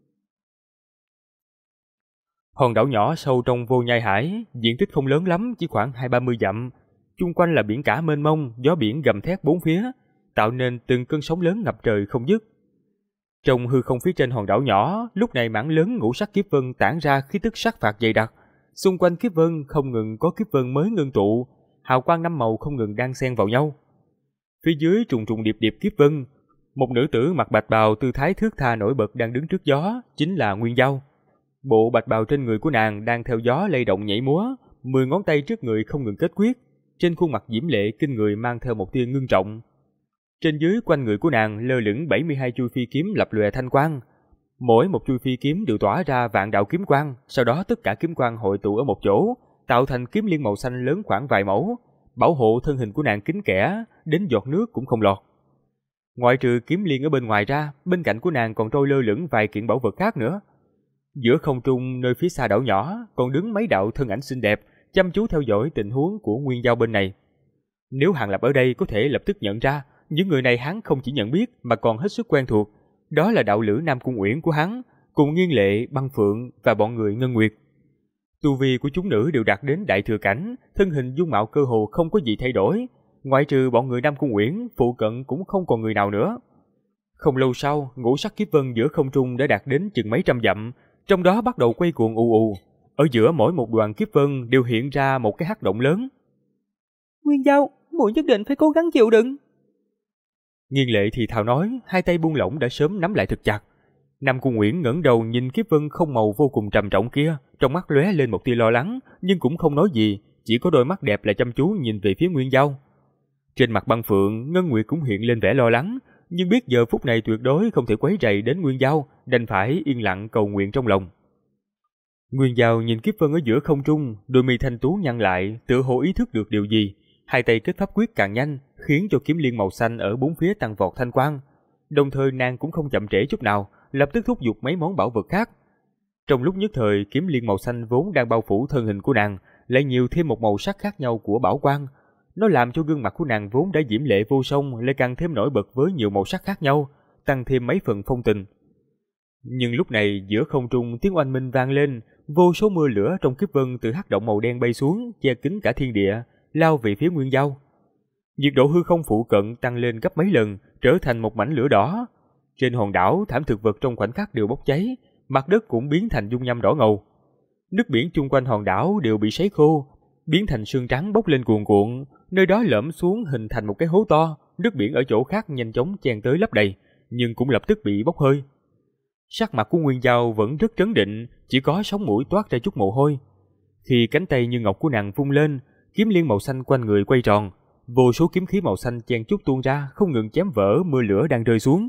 Hòn đảo nhỏ sâu trong vô nhai hải, diện tích không lớn lắm, chỉ khoảng 20-30 dặm. Chung quanh là biển cả mênh mông, gió biển gầm thét bốn phía, tạo nên từng cơn sóng lớn ngập trời không dứt. Trong hư không phía trên hòn đảo nhỏ, lúc này mảng lớn ngũ sắc kiếp vân tản ra khí tức sát phạt dày đặc. Xung quanh kiếp vân không ngừng có kiếp vân mới ngưng tụ, hào quang năm màu không ngừng đan xen vào nhau. Phía dưới trùng trùng điệp điệp kiếp vân, một nữ tử mặc bạch bào tư thái thướt tha nổi bật đang đứng trước gió, chính là Nguyên Dao. Bộ bạch bào trên người của nàng đang theo gió lay động nhảy múa, 10 ngón tay trước người không ngừng kết quyết, trên khuôn mặt diễm lệ kinh người mang theo một tia ngưng trọng. Trên dưới quanh người của nàng lơ lửng 72 chuôi phi kiếm lập lòe thanh quang. Mỗi một chuôi phi kiếm đều tỏa ra vạn đạo kiếm quang, sau đó tất cả kiếm quang hội tụ ở một chỗ, tạo thành kiếm liên màu xanh lớn khoảng vài mẫu, bảo hộ thân hình của nàng kín kẽ, đến giọt nước cũng không lọt. Ngoại trừ kiếm liên ở bên ngoài ra, bên cạnh của nàng còn trôi lơ lửng vài kiện bảo vật khác nữa. Giữa không trung nơi phía xa đảo nhỏ còn đứng mấy đạo thân ảnh xinh đẹp, chăm chú theo dõi tình huống của Nguyên Dao bên này. Nếu Hàng Lập ở đây có thể lập tức nhận ra, những người này hắn không chỉ nhận biết mà còn hết sức quen thuộc. Đó là đạo lữ Nam Cung Uyển của hắn, cùng Nghiên Lệ, Băng Phượng và bọn người Ngân Nguyệt. Tu vi của chúng nữ đều đạt đến đại thừa cảnh, thân hình dung mạo cơ hồ không có gì thay đổi. Ngoại trừ bọn người Nam Cung Uyển, phụ cận cũng không còn người nào nữa. Không lâu sau, ngũ sắc kiếp vân giữa không trung đã đạt đến chừng mấy trăm dặm, trong đó bắt đầu quay cuồng ù ù. Ở giữa mỗi một đoàn kiếp vân đều hiện ra một cái hắc động lớn. Nguyên Dao, muội nhất định phải cố gắng chịu đựng. Nghiên Lệ thì thào nói, hai tay buông lỏng đã sớm nắm lại thật chặt. Nam Cung Uyển ngẩng đầu nhìn kiếp vân không màu vô cùng trầm trọng kia, trong mắt lóe lên một tia lo lắng, nhưng cũng không nói gì, chỉ có đôi mắt đẹp là chăm chú nhìn về phía Nguyên Dao. Trên mặt Băng Phượng, Ngân Nguyệt cũng hiện lên vẻ lo lắng, nhưng biết giờ phút này tuyệt đối không thể quấy rầy đến Nguyên Dao, đành phải yên lặng cầu nguyện trong lòng. Nguyên Dao nhìn kiếp vân ở giữa không trung, đôi mi thanh tú nhăn lại, tựa hồ ý thức được điều gì, hai tay kết pháp quyết càng nhanh, khiến cho kiếm liên màu xanh ở bốn phía tăng vọt thanh quang. Đồng thời nàng cũng không chậm trễ chút nào, lập tức thúc giục mấy món bảo vật khác. Trong lúc nhất thời, kiếm liên màu xanh vốn đang bao phủ thân hình của nàng, lại nhiều thêm một màu sắc khác nhau của bảo quang. Nó làm cho gương mặt của nàng vốn đã diễm lệ vô song lại càng thêm nổi bật với nhiều màu sắc khác nhau, tăng thêm mấy phần phong tình. Nhưng lúc này giữa không trung tiếng oanh minh vang lên, vô số mưa lửa trong kiếp vân từ hắc động màu đen bay xuống, che kín cả thiên địa, lao về phía Nguyên Dao. Nhiệt độ hư không phụ cận tăng lên gấp mấy lần, trở thành một mảnh lửa đỏ. Trên hòn đảo, thảm thực vật trong khoảnh khắc đều bốc cháy, mặt đất cũng biến thành dung nham đỏ ngầu. Nước biển chung quanh hòn đảo đều bị sấy khô, biến thành sương trắng bốc lên cuồn cuộn, nơi đó lõm xuống hình thành một cái hố to, nước biển ở chỗ khác nhanh chóng chen tới lấp đầy, nhưng cũng lập tức bị bốc hơi. Sắc mặt của Nguyên Dao vẫn rất trấn định, chỉ có sống mũi toát ra chút mồ hôi. Khi cánh tay như ngọc của nàng vung lên, kiếm liên màu xanh quanh người quay tròn, vô số kiếm khí màu xanh chen chúc tuôn ra, không ngừng chém vỡ mưa lửa đang rơi xuống.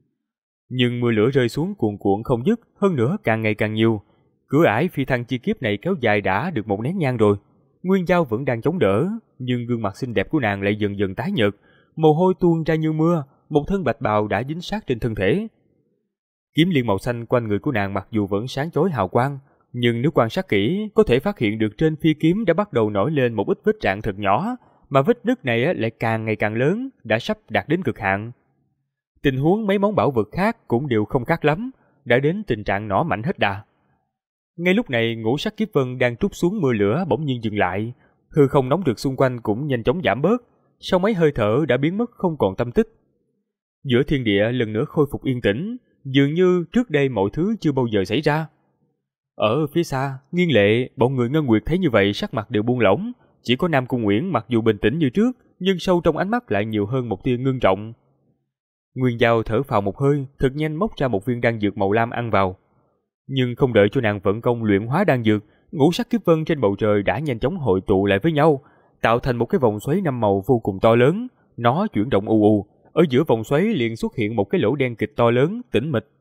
Nhưng mưa lửa rơi xuống cuồn cuộn không dứt, hơn nữa càng ngày càng nhiều. Cửa ải phi thăng chi kiếp này kéo dài đã được một nén nhang rồi. Nguyên Dao vẫn đang chống đỡ, nhưng gương mặt xinh đẹp của nàng lại dần dần tái nhợt, mồ hôi tuôn ra như mưa, một thân bạch bào đã dính sát trên thân thể. Kiếm liên màu xanh quanh người của nàng mặc dù vẫn sáng chói hào quang, nhưng nếu quan sát kỹ, có thể phát hiện được trên phi kiếm đã bắt đầu nổi lên một ít vết rạn thật nhỏ, mà vết nứt này lại càng ngày càng lớn, đã sắp đạt đến cực hạn. Tình huống mấy món bảo vật khác cũng đều không khác lắm, đã đến tình trạng nỏ mạnh hết đà. Ngay lúc này, ngũ sắc kiếp vân đang trút xuống mưa lửa bỗng nhiên dừng lại, hư không nóng rực xung quanh cũng nhanh chóng giảm bớt, sau mấy hơi thở đã biến mất không còn tâm tích. Giữa thiên địa lần nữa khôi phục yên tĩnh, dường như trước đây mọi thứ chưa bao giờ xảy ra. Ở phía xa, Nghiên Lệ, bọn người Ngân Nguyệt thấy như vậy sắc mặt đều buông lỏng, chỉ có Nam Cung Uyển mặc dù bình tĩnh như trước, nhưng sâu trong ánh mắt lại nhiều hơn một tia ngưng trọng. Nguyên Giao thở phào một hơi, thật nhanh móc ra một viên đan dược màu lam ăn vào. Nhưng không đợi cho nàng vận công luyện hóa đan dược, ngũ sắc kiếp vân trên bầu trời đã nhanh chóng hội tụ lại với nhau, tạo thành một cái vòng xoáy năm màu vô cùng to lớn. Nó chuyển động u u, ở giữa vòng xoáy liền xuất hiện một cái lỗ đen kịch to lớn, tĩnh mịch.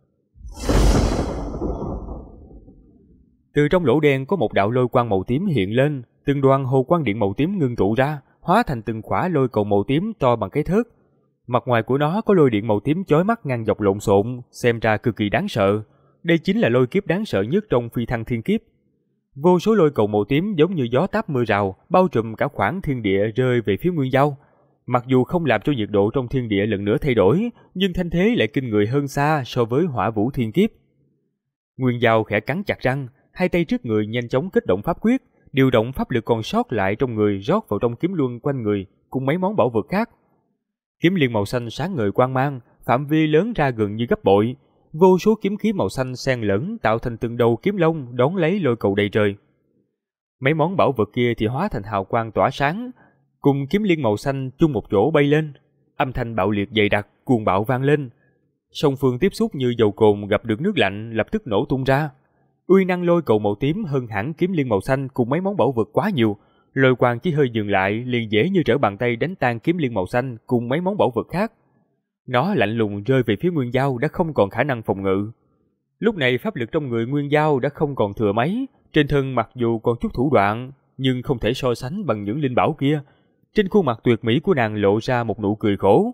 Từ trong lỗ đen có một đạo lôi quang màu tím hiện lên, từng đoàn hồ quang điện màu tím ngưng tụ ra, hóa thành từng khỏa lôi cầu màu tím to bằng cái thớt. Mặt ngoài của nó có lôi điện màu tím chói mắt ngang dọc lộn xộn, xem ra cực kỳ đáng sợ. Đây chính là lôi kiếp đáng sợ nhất trong phi thăng thiên kiếp. Vô số lôi cầu màu tím giống như gió táp mưa rào, bao trùm cả khoảng thiên địa rơi về phía Nguyên Giao. Mặc dù không làm cho nhiệt độ trong thiên địa lần nữa thay đổi, nhưng thanh thế lại kinh người hơn xa so với hỏa vũ thiên kiếp. Nguyên Giao khẽ cắn chặt răng, hai tay trước người nhanh chóng kích động pháp quyết, điều động pháp lực còn sót lại trong người rót vào trong kiếm luân quanh người cùng mấy món bảo vật khác. Kiếm liên màu xanh sáng ngời quang mang, phạm vi lớn ra gần như gấp bội, vô số kiếm khí màu xanh xen lẫn tạo thành từng đầu kiếm long đón lấy lôi cầu đầy trời. Mấy món bảo vật kia thì hóa thành hào quang tỏa sáng, cùng kiếm liên màu xanh chung một chỗ bay lên, âm thanh bạo liệt dày đặc cuồng bạo vang lên. Song phương tiếp xúc như dầu cồn gặp được nước lạnh lập tức nổ tung ra. Uy năng lôi cầu màu tím hơn hẳn kiếm liên màu xanh cùng mấy món bảo vật quá nhiều. Lôi quang chỉ hơi dừng lại liền dễ như trở bàn tay đánh tan kiếm liên màu xanh cùng mấy món bảo vật khác. Nó lạnh lùng rơi về phía Nguyên Giao đã không còn khả năng phòng ngự. Lúc này pháp lực trong người Nguyên Giao đã không còn thừa mấy, trên thân mặc dù còn chút thủ đoạn, nhưng không thể so sánh bằng những linh bảo kia. Trên khuôn mặt tuyệt mỹ của nàng lộ ra một nụ cười khổ.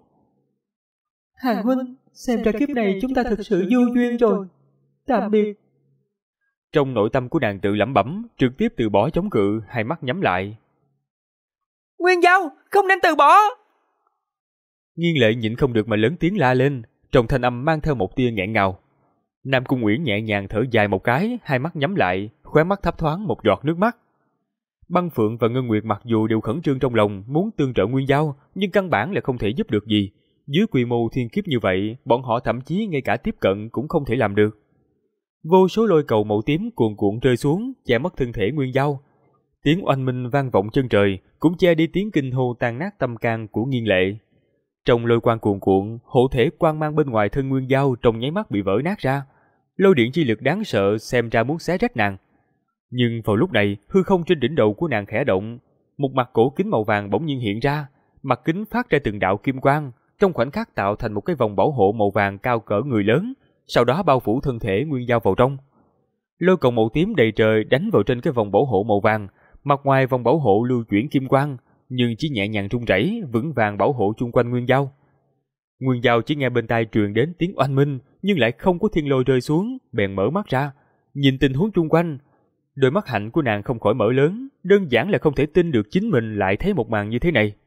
Hàng huynh, xem ra kiếp này chúng ta thật sự vô duyên rồi. Tạm biệt. Trong nội tâm của nàng tự lẩm bẩm, trực tiếp từ bỏ chống cự, hai mắt nhắm lại. Nguyên Giao, không nên từ bỏ. Nghiên Lệ nhịn không được mà lớn tiếng la lên, trong thanh âm mang theo một tia nghẹn ngào. Nam Cung Uyển nhẹ nhàng thở dài một cái, hai mắt nhắm lại, khóe mắt thấp thoáng một giọt nước mắt. Băng Phượng và Ngân Nguyệt mặc dù đều khẩn trương trong lòng muốn tương trợ Nguyên Giao, nhưng căn bản là không thể giúp được gì. Dưới quy mô thiên kiếp như vậy, bọn họ thậm chí ngay cả tiếp cận cũng không thể làm được. Vô số lôi cầu màu tím cuồn cuộn rơi xuống, che mất thân thể Nguyên Giao. Tiếng oanh minh vang vọng chân trời, cũng che đi tiếng kinh hô tan nát tâm can của Nghiên Lệ. Trong lôi quang cuồn cuộn, hộ thể quang mang bên ngoài thân Nguyên Giao trong nháy mắt bị vỡ nát ra. Lôi điện chi lực đáng sợ xem ra muốn xé rách nàng. Nhưng vào lúc này, hư không trên đỉnh đầu của nàng khẽ động, một mặt cổ kính màu vàng bỗng nhiên hiện ra, mặt kính phát ra từng đạo kim quang, trong khoảnh khắc tạo thành một cái vòng bảo hộ màu vàng cao cỡ người lớn, sau đó bao phủ thân thể Nguyên Giao vào trong. Lôi cầu màu tím đầy trời đánh vào trên cái vòng bảo hộ màu vàng, mặt ngoài vòng bảo hộ lưu chuyển kim quang, nhưng chỉ nhẹ nhàng rung rẩy, vững vàng bảo hộ chung quanh Nguyên Giao. Nguyên Giao chỉ nghe bên tai truyền đến tiếng oanh minh, nhưng lại không có thiên lôi rơi xuống, bèn mở mắt ra, nhìn tình huống chung quanh. Đôi mắt hạnh của nàng không khỏi mở lớn, đơn giản là không thể tin được chính mình lại thấy một màn như thế này.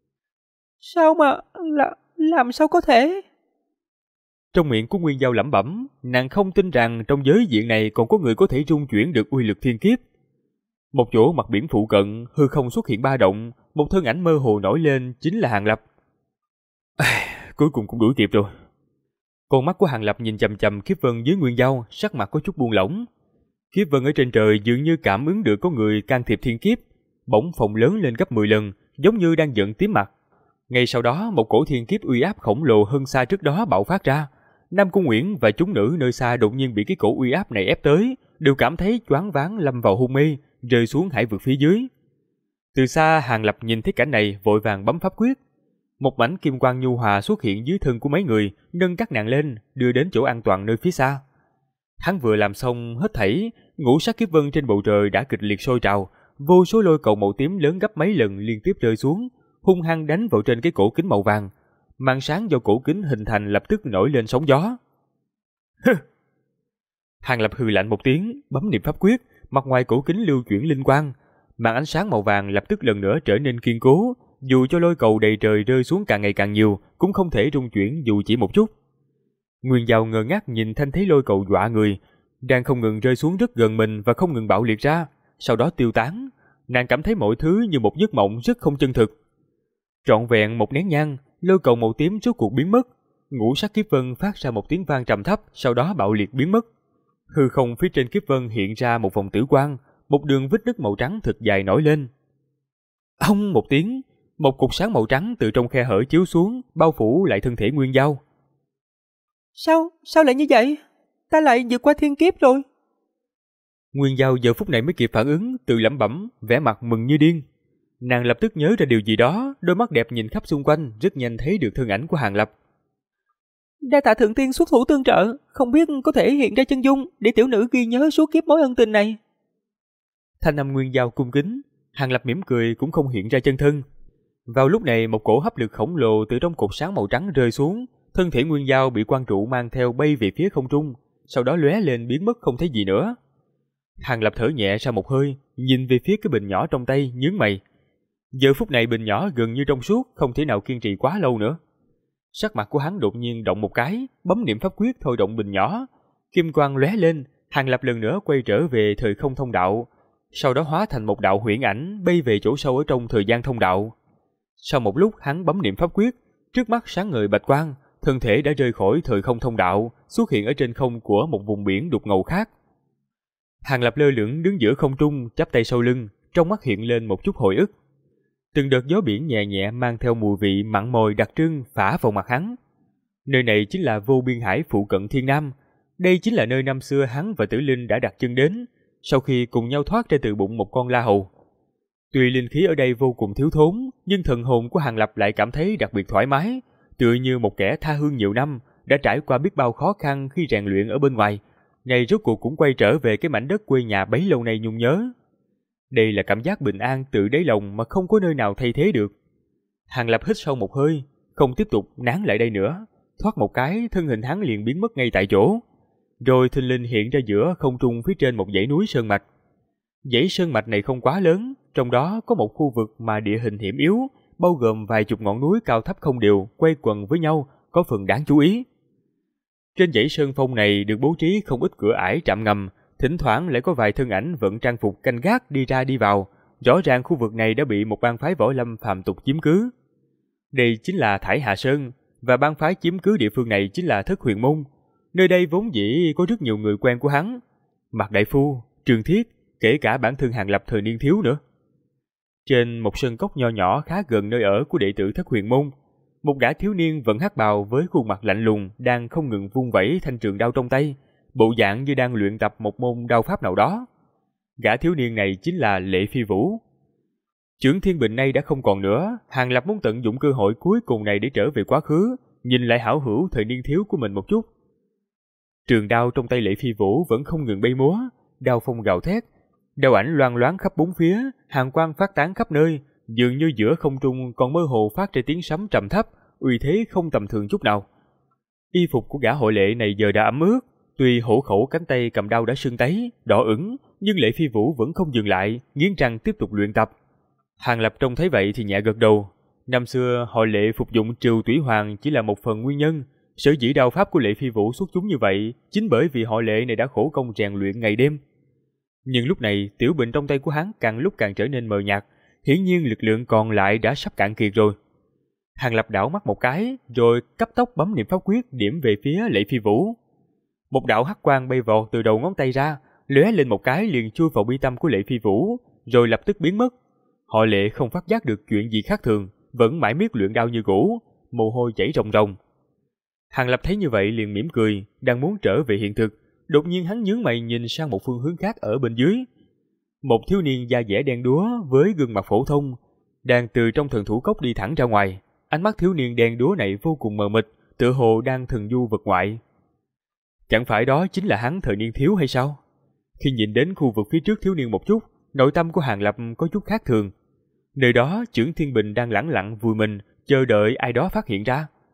Sao mà... làm sao có thể? Trong miệng của Nguyên Giao lẩm bẩm, nàng không tin rằng trong giới diện này còn có người có thể rung chuyển được uy lực thiên kiếp. Một chỗ mặt biển phụ cận, hư không xuất hiện ba động, một thân ảnh mơ hồ nổi lên chính là Hàng Lập. Cuối cùng cũng đuổi kịp rồi. Con mắt của Hàng Lập nhìn chằm chằm Kiếp Vân dưới Nguyên Giao, sắc mặt có chút buông lỏng. Kiếp Vân ở trên trời dường như cảm ứng được có người can thiệp thiên kiếp, bỗng phồng lớn lên gấp 10 lần, giống như đang giận tím mặt. Ngay sau đó, một cổ thiên kiếp uy áp khổng lồ hơn xa trước đó bạo phát ra. Nam Cung Uyển và chúng nữ nơi xa đột nhiên bị cái cổ uy áp này ép tới, đều cảm thấy choáng váng lâm vào hôn mê, rơi xuống hải vực phía dưới. Từ xa, Hàng Lập nhìn thấy cảnh này vội vàng bấm pháp quyết. Một mảnh kim quang nhu hòa xuất hiện dưới thân của mấy người, nâng các nàng lên, đưa đến chỗ an toàn nơi phía xa. Hắn vừa làm xong hết thảy, ngũ sắc kiếp vân trên bầu trời đã kịch liệt sôi trào, vô số lôi cầu màu tím lớn gấp mấy lần liên tiếp rơi xuống, hung hăng đánh vào trên cái cổ kính màu vàng. Màn sáng do cổ kính hình thành lập tức nổi lên sóng gió. Hàng Lập hừ lạnh một tiếng, bấm niệm pháp quyết, mặt ngoài cổ kính lưu chuyển linh quang, màn ánh sáng màu vàng lập tức lần nữa trở nên kiên cố, dù cho lôi cầu đầy trời rơi xuống càng ngày càng nhiều, cũng không thể rung chuyển dù chỉ một chút. Nguyên Giao ngơ ngác nhìn thanh thế lôi cầu dọa người, đang không ngừng rơi xuống rất gần mình và không ngừng bạo liệt ra, sau đó tiêu tán. Nàng cảm thấy mọi thứ như một giấc mộng rất không chân thực. Trọn vẹn một nén nhang, lôi cầu màu tím rốt cuộc biến mất, ngũ sắc kiếp vân phát ra một tiếng vang trầm thấp, sau đó bạo liệt biến mất. Hư không phía trên kiếp vân hiện ra một vòng tử quang, một đường vết nứt màu trắng thực dài nổi lên. Ông một tiếng, một cục sáng màu trắng từ trong khe hở chiếu xuống, bao phủ lại thân thể Nguyên Giao. Sao lại như vậy? Ta lại vượt qua thiên kiếp rồi. Nguyên Giao giờ phút này mới kịp phản ứng, tự lẩm bẩm, vẻ mặt mừng như điên. Nàng lập tức nhớ ra điều gì đó, đôi mắt đẹp nhìn khắp xung quanh, rất nhanh thấy được thân ảnh của Hàng Lập. Đa tạ thượng tiên xuất thủ tương trợ, không biết có thể hiện ra chân dung để tiểu nữ ghi nhớ suốt kiếp mối ân tình này. Thanh âm Nguyên Giao cung kính, Hàng Lập mỉm cười cũng không hiện ra chân thân. Vào lúc này một cổ hấp lực khổng lồ từ trong cột sáng màu trắng rơi xuống, thân thể Nguyên Giao bị quang trụ mang theo bay về phía không trung, sau đó lóe lên biến mất không thấy gì nữa. Hàng Lập thở nhẹ ra một hơi, nhìn về phía cái bình nhỏ trong tay, nhướng mày. Giờ phút này bình nhỏ gần như trong suốt, không thể nào kiên trì quá lâu nữa. Sắc mặt của hắn đột nhiên động một cái, bấm niệm pháp quyết thôi động bình nhỏ, kim quang lóe lên, Hàng Lập lần nữa quay trở về thời không thông đạo, sau đó hóa thành một đạo huyễn ảnh bay về chỗ sâu ở trong thời gian thông đạo. Sau một lúc hắn bấm niệm pháp quyết, trước mắt sáng ngời bạch quang, thân thể đã rời khỏi thời không thông đạo, xuất hiện ở trên không của một vùng biển đục ngầu khác. Hàng Lập lơ lửng đứng giữa không trung, chắp tay sau lưng, trong mắt hiện lên một chút hồi ức. Từng đợt gió biển nhẹ nhẹ mang theo mùi vị mặn mòi đặc trưng phả vào mặt hắn. Nơi này chính là vô biên hải phụ cận Thiên Nam. Đây chính là nơi năm xưa hắn và Tử Linh đã đặt chân đến, sau khi cùng nhau thoát ra từ bụng một con la hầu. Tuy linh khí ở đây vô cùng thiếu thốn, nhưng thần hồn của Hàng Lập lại cảm thấy đặc biệt thoải mái, tựa như một kẻ tha hương nhiều năm, đã trải qua biết bao khó khăn khi rèn luyện ở bên ngoài, này rốt cuộc cũng quay trở về cái mảnh đất quê nhà bấy lâu nay nhung nhớ. Đây là cảm giác bình an từ đáy lòng mà không có nơi nào thay thế được. Hàng Lập hít sâu một hơi, không tiếp tục nán lại đây nữa, thoát một cái thân hình hắn liền biến mất ngay tại chỗ. Rồi thình lình hiện ra giữa không trung phía trên một dãy núi sơn mạch. Dãy sơn mạch này không quá lớn, trong đó có một khu vực mà địa hình hiểm yếu, bao gồm vài chục ngọn núi cao thấp không đều quay quần với nhau, có phần đáng chú ý. Trên dãy sơn phong này được bố trí không ít cửa ải trạm ngầm, thỉnh thoảng lại có vài thân ảnh vận trang phục canh gác đi ra đi vào. Rõ ràng khu vực này đã bị một bang phái võ lâm phàm tục chiếm cứ. Đây chính là Thải Hà Sơn, và bang phái chiếm cứ địa phương này chính là Thất Huyền Môn. Nơi đây vốn dĩ có rất nhiều người quen của hắn, Mạc Đại Phu, Trường Thiết, kể cả bản thân Hàng Lập thời niên thiếu nữa. Trên một sân cốc nho nhỏ khá gần nơi ở của đệ tử Thất Huyền Môn, một gã thiếu niên vận hắc bào với khuôn mặt lạnh lùng đang không ngừng vung vẩy thanh trường đao trong tay, bộ dạng như đang luyện tập một môn đao pháp nào đó. Gã thiếu niên này chính là Lệ Phi Vũ. Chưởng Thiên Bình nay đã không còn nữa, Hàng Lập muốn tận dụng cơ hội cuối cùng này để trở về quá khứ, nhìn lại hảo hữu thời niên thiếu của mình một chút. Trường đao trong tay Lệ Phi Vũ vẫn không ngừng bay múa, đao phong gào thét, đao ảnh loang loáng khắp bốn phía, hàn quang phát tán khắp nơi, dường như giữa không trung còn mơ hồ phát ra tiếng sấm trầm thấp, uy thế không tầm thường chút nào. Y phục của gã hội lệ này giờ đã ẩm ướt, tuy hổ khẩu cánh tay cầm đao đã sưng tấy, đỏ ửng, nhưng Lệ Phi Vũ vẫn không dừng lại, nghiến răng tiếp tục luyện tập. Hàng Lập trông thấy vậy thì nhẹ gật đầu. Năm xưa hội Lệ phục dụng Trừ Tủy Hoàng chỉ là một phần nguyên nhân, sở dĩ đao pháp của Lệ Phi Vũ xuất chúng như vậy chính bởi vì hội Lệ này đã khổ công rèn luyện ngày đêm. Nhưng lúc này tiểu bệnh trong tay của hắn càng lúc càng trở nên mờ nhạt, hiển nhiên lực lượng còn lại đã sắp cạn kiệt rồi. Hàng Lập đảo mắt một cái, rồi cấp tốc bấm niệm pháp quyết điểm về phía Lệ Phi Vũ. Một đạo hắc quang bay vọt từ đầu ngón tay ra, lóe lên một cái liền chui vào mi tâm của Lệ Phi Vũ, rồi lập tức biến mất. Họ Lệ không phát giác được chuyện gì khác thường, vẫn mãi miết luyện đao như cũ, mồ hôi chảy ròng ròng. Hàng Lập thấy như vậy liền mỉm cười, đang muốn trở về hiện thực, đột nhiên hắn nhướng mày nhìn sang một phương hướng khác ở bên dưới. Một thiếu niên da dẻ đen đúa với gương mặt phổ thông đang từ trong thần thủ cốc đi thẳng ra ngoài. Ánh mắt thiếu niên đen đúa này vô cùng mờ mịt, tựa hồ đang thần du vực ngoại. Chẳng phải đó chính là hắn thời niên thiếu hay sao? Khi nhìn đến khu vực phía trước thiếu niên một chút, nội tâm của Hàng Lập có chút khác thường. Nơi đó Chưởng Thiên Bình đang lẳng lặng vùi mình, chờ đợi ai đó phát hiện ra.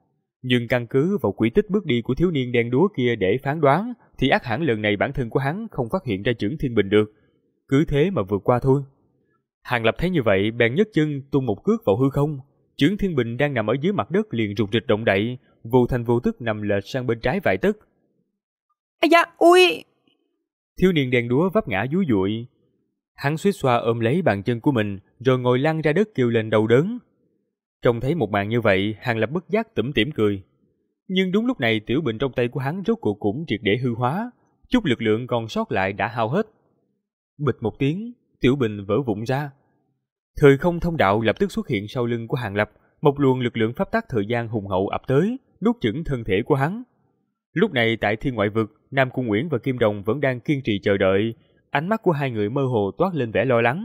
Nhưng căn cứ vào quỹ tích bước đi của thiếu niên đen đúa kia để phán đoán, thì ắt hẳn lần này bản thân của hắn không phát hiện ra chưởng thiên bình được. Cứ thế mà vượt qua thôi. Hàng Lập thấy như vậy, bèn nhấc chân tung một cước vào hư không. Chưởng thiên bình đang nằm ở dưới mặt đất liền rục rịch động đậy, vô thành vô tức nằm lệch sang bên trái vài tấc. Ây da, ui! Thiếu niên đen đúa vấp ngã dúi dụi. Hắn suýt xoa ôm lấy bàn chân của mình, rồi ngồi lăn ra đất kêu lên đau đớn. Trông thấy một màn như vậy, Hàng Lập bất giác tủm tỉm cười. Nhưng đúng lúc này tiểu bình trong tay của hắn rốt cuộc cũng triệt để hư hóa, chút lực lượng còn sót lại đã hao hết. Bịch một tiếng, tiểu bình vỡ vụn ra. Thời không thông đạo lập tức xuất hiện sau lưng của Hàng Lập, một luồng lực lượng pháp tắc thời gian hùng hậu ập tới, nuốt chửng thân thể của hắn. Lúc này tại thiên ngoại vực, Nam Cung Uyển và Kim Đồng vẫn đang kiên trì chờ đợi, ánh mắt của hai người mơ hồ toát lên vẻ lo lắng.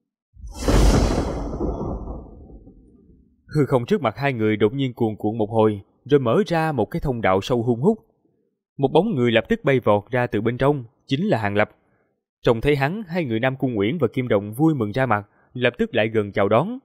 Hư không trước mặt hai người đột nhiên cuồn cuộn một hồi, rồi mở ra một cái thông đạo sâu hun hút. Một bóng người lập tức bay vọt ra từ bên trong, chính là Hàng Lập. Trông thấy hắn, hai người Nam Cung Uyển và Kim Đồng vui mừng ra mặt, lập tức lại gần chào đón.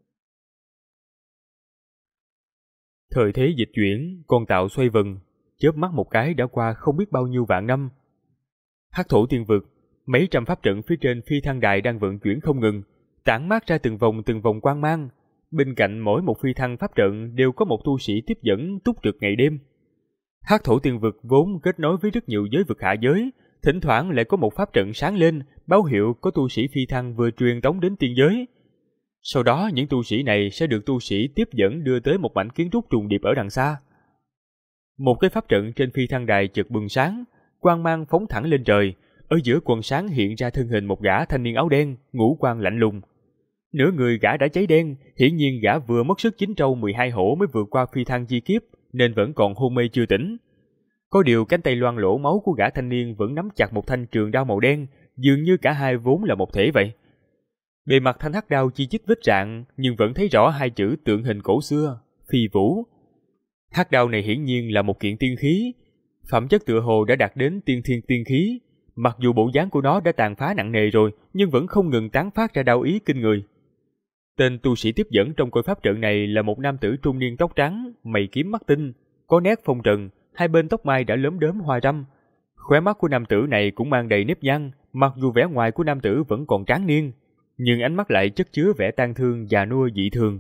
Thời thế dịch chuyển, con tạo xoay vần, chớp mắt một cái đã qua không biết bao nhiêu vạn năm. Hắc thổ tiên vực, mấy trăm pháp trận phía trên phi thăng đài đang vận chuyển không ngừng, tản mát ra từng vòng quang mang. Bên cạnh mỗi một phi thăng pháp trận đều có một tu sĩ tiếp dẫn túc trực ngày đêm. Hắc thổ tiên vực vốn kết nối với rất nhiều giới vực hạ giới, thỉnh thoảng lại có một pháp trận sáng lên, báo hiệu có tu sĩ phi thăng vừa truyền tống đến tiên giới. Sau đó những tu sĩ này sẽ được tu sĩ tiếp dẫn đưa tới một mảnh kiến trúc trùng điệp ở đằng xa. Một cái pháp trận trên phi thăng đài chợt bừng sáng, quang mang phóng thẳng lên trời, ở giữa quần sáng hiện ra thân hình một gã thanh niên áo đen, ngũ quan lạnh lùng. Nửa người gã đã cháy đen, hiển nhiên gã vừa mất sức 9 trâu 12 hổ mới vượt qua phi thăng chi kiếp, nên vẫn còn hôn mê chưa tỉnh. Có điều cánh tay loang lỗ máu của gã thanh niên vẫn nắm chặt một thanh trường đao màu đen, dường như cả hai vốn là một thể vậy. Bề mặt thanh hắc đao chi chít vết rạn, nhưng vẫn thấy rõ hai chữ tượng hình cổ xưa, Phi Vũ. Hắc đao này hiển nhiên là một kiện tiên khí, phẩm chất tựa hồ đã đạt đến tiên thiên tiên khí. Mặc dù bộ dáng của nó đã tàn phá nặng nề rồi, nhưng vẫn không ngừng tán phát ra đao ý kinh người. Tên tu sĩ tiếp dẫn trong cõi pháp trận này là một nam tử trung niên tóc trắng, mày kiếm mắt tinh, có nét phong trần, hai bên tóc mai đã lốm đốm hoa râm. Khóe mắt của nam tử này cũng mang đầy nếp nhăn, mặc dù vẻ ngoài của nam tử vẫn còn tráng niên, nhưng ánh mắt lại chất chứa vẻ tang thương già nua dị thường.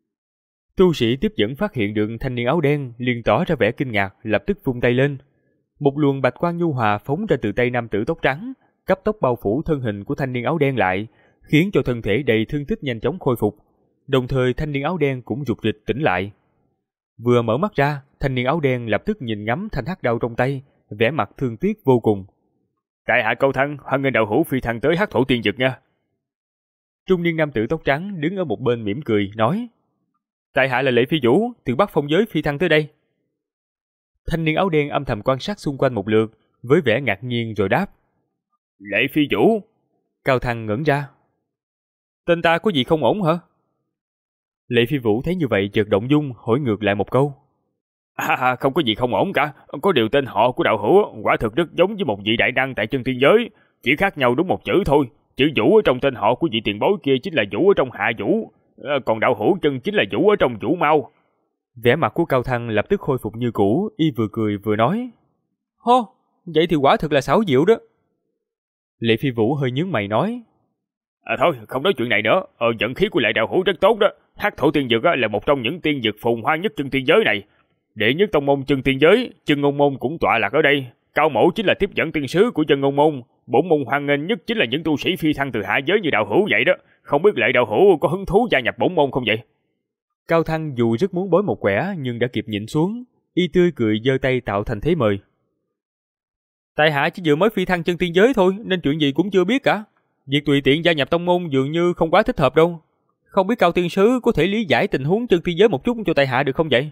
Tu sĩ tiếp dẫn phát hiện được thanh niên áo đen, liền tỏ ra vẻ kinh ngạc, lập tức vung tay lên. Một luồng bạch quang nhu hòa phóng ra từ tay nam tử tóc trắng, cấp tốc bao phủ thân hình của thanh niên áo đen lại, khiến cho thân thể đầy thương tích nhanh chóng khôi phục. Đồng thời thanh niên áo đen cũng rục rịch tỉnh lại. Vừa mở mắt ra, thanh niên áo đen lập tức nhìn ngắm thanh hắc đao trong tay, vẻ mặt thương tiếc vô cùng. Tại hạ Câu Thăng, hoan nghênh đạo hữu phi thăng tới Hắc thổ tiên vực nha. Trung niên nam tử tóc trắng đứng ở một bên mỉm cười, nói: Tại hạ là Lệ Phi Vũ, từ Bắc Phong giới phi thăng tới đây. Thanh niên áo đen âm thầm quan sát xung quanh một lượt, với vẻ ngạc nhiên rồi đáp: Lệ Phi Vũ? Cao Thăng ngẩn ra. Tên ta có gì không ổn hả? Lệ Phi Vũ thấy như vậy chợt động dung, hỏi ngược lại một câu. Không có gì không ổn cả. Có điều tên họ của đạo hữu quả thực rất giống với một vị đại năng tại chân tiên giới, chỉ khác nhau đúng một chữ thôi. Chữ Vũ ở trong tên họ của vị tiền bối kia chính là Vũ ở trong Hạ Vũ, còn đạo hữu chân chính là Vũ ở trong Vũ Mau. Vẻ mặt của Cao Thăng lập tức khôi phục như cũ, y vừa cười vừa nói: Hô, vậy thì quả thực là xảo diệu đó. Lệ Phi Vũ hơi nhướng mày nói: Thôi, không nói chuyện này nữa. Vận khí của Lệ đạo hữu rất tốt đó. Hắc thổ tiên vực là một trong những tiên vực phồn hoa nhất chân tiên giới này. Đệ nhất tông môn chân tiên giới, Chân Ngôn môn cũng tọa lạc ở đây. Cao mẫu chính là tiếp dẫn tiên sứ của Chân Ngôn môn. Bổn môn hoan nghênh nhất chính là những tu sĩ phi thăng từ hạ giới như đạo hữu vậy đó. Không biết Lệ đạo hữu có hứng thú gia nhập bổn môn không vậy? Cao Thăng dù rất muốn bói một quẻ nhưng đã kịp nhịn xuống, y tươi cười giơ tay tạo thành thế mời. Tại hạ chỉ vừa mới phi thăng chân tiên giới thôi, nên chuyện gì cũng chưa biết cả. Việc tùy tiện gia nhập tông môn dường như không quá thích hợp đâu. Không biết Cao tiên sứ có thể lý giải tình huống chân tiên giới một chút cho tại hạ được không vậy?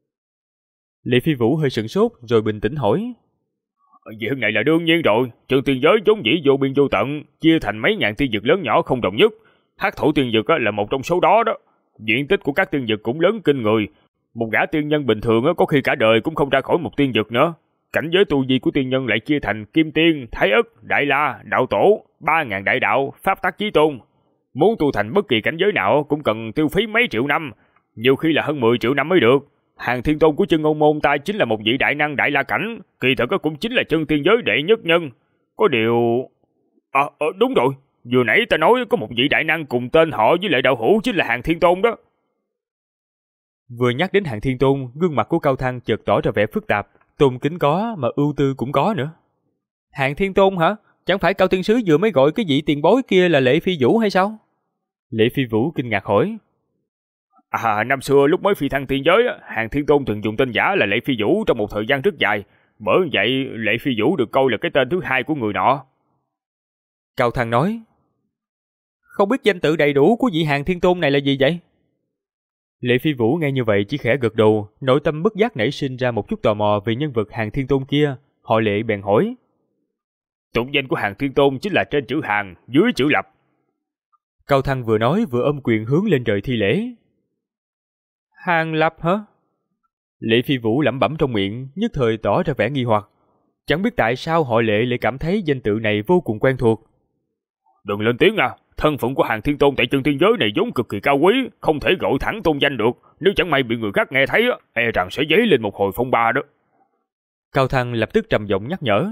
Lệ Phi Vũ hơi sửng sốt rồi bình tĩnh hỏi. Việc này là đương nhiên rồi. Chân tiên giới vốn dĩ vô biên vô tận, chia thành mấy ngàn tiên vực lớn nhỏ không đồng nhất. Hắc thổ tiên vực là một trong số đó đó. Diện tích của các tiên vực cũng lớn kinh người. Một gã tiên nhân bình thường có khi cả đời cũng không ra khỏi một tiên vực nữa. Cảnh giới tu vi của tiên nhân lại chia thành Kim Tiên, Thái Ức, Đại La, Đạo Tổ, 3.000 đại đạo, Pháp Tắc Chí Tôn. Muốn tu thành bất kỳ cảnh giới nào cũng cần tiêu phí mấy triệu năm, nhiều khi là hơn 10 triệu năm mới được. Hàng Thiên Tôn của Chân Ngôn môn ta chính là một vị đại năng đại la cảnh, kỳ thật cũng chính là chân tiên giới đệ nhất nhân. Có điều... đúng rồi, vừa nãy ta nói có một vị đại năng cùng tên họ với lại đạo hữu chính là Hàng Thiên Tôn đó. Vừa nhắc đến Hàng Thiên Tôn, gương mặt của Cao Thăng chợt tỏ ra vẻ phức tạp, tôn kính có mà ưu tư cũng có nữa. Hàng Thiên Tôn hả? Chẳng phải Cao tiên sứ vừa mới gọi cái vị tiền bối kia là Lệ Phi Vũ hay sao? Lệ Phi Vũ kinh ngạc hỏi. Năm xưa lúc mới phi thăng tiên giới, Hàng Thiên Tôn từng dùng tên giả là Lệ Phi Vũ trong một thời gian rất dài, bởi vậy Lệ Phi Vũ được coi là cái tên thứ hai của người nọ. Cao Thăng nói. Không biết danh tự đầy đủ của vị Hàng Thiên Tôn này là gì vậy? Lệ Phi Vũ nghe như vậy chỉ khẽ gật đầu, nội tâm bất giác nảy sinh ra một chút tò mò về nhân vật Hàng Thiên Tôn kia. Họ Lệ bèn hỏi. Tục danh của Hàng Thiên Tôn chính là trên chữ Hàng, dưới chữ Lập. Cao Thăng vừa nói vừa ôm quyền hướng lên trời thi lễ. Hàng Lập hả? Lệ Phi Vũ lẩm bẩm trong miệng, nhất thời tỏ ra vẻ nghi hoặc. Chẳng biết tại sao họ Lệ lại cảm thấy danh tự này vô cùng quen thuộc. Đừng lên tiếng à, thân phận của Hàng Thiên Tôn tại chân tiên giới này vốn cực kỳ cao quý, không thể gọi thẳng tôn danh được. Nếu chẳng may bị người khác nghe thấy, e rằng sẽ dấy lên một hồi phong ba đó. Cao Thăng lập tức trầm giọng nhắc nhở.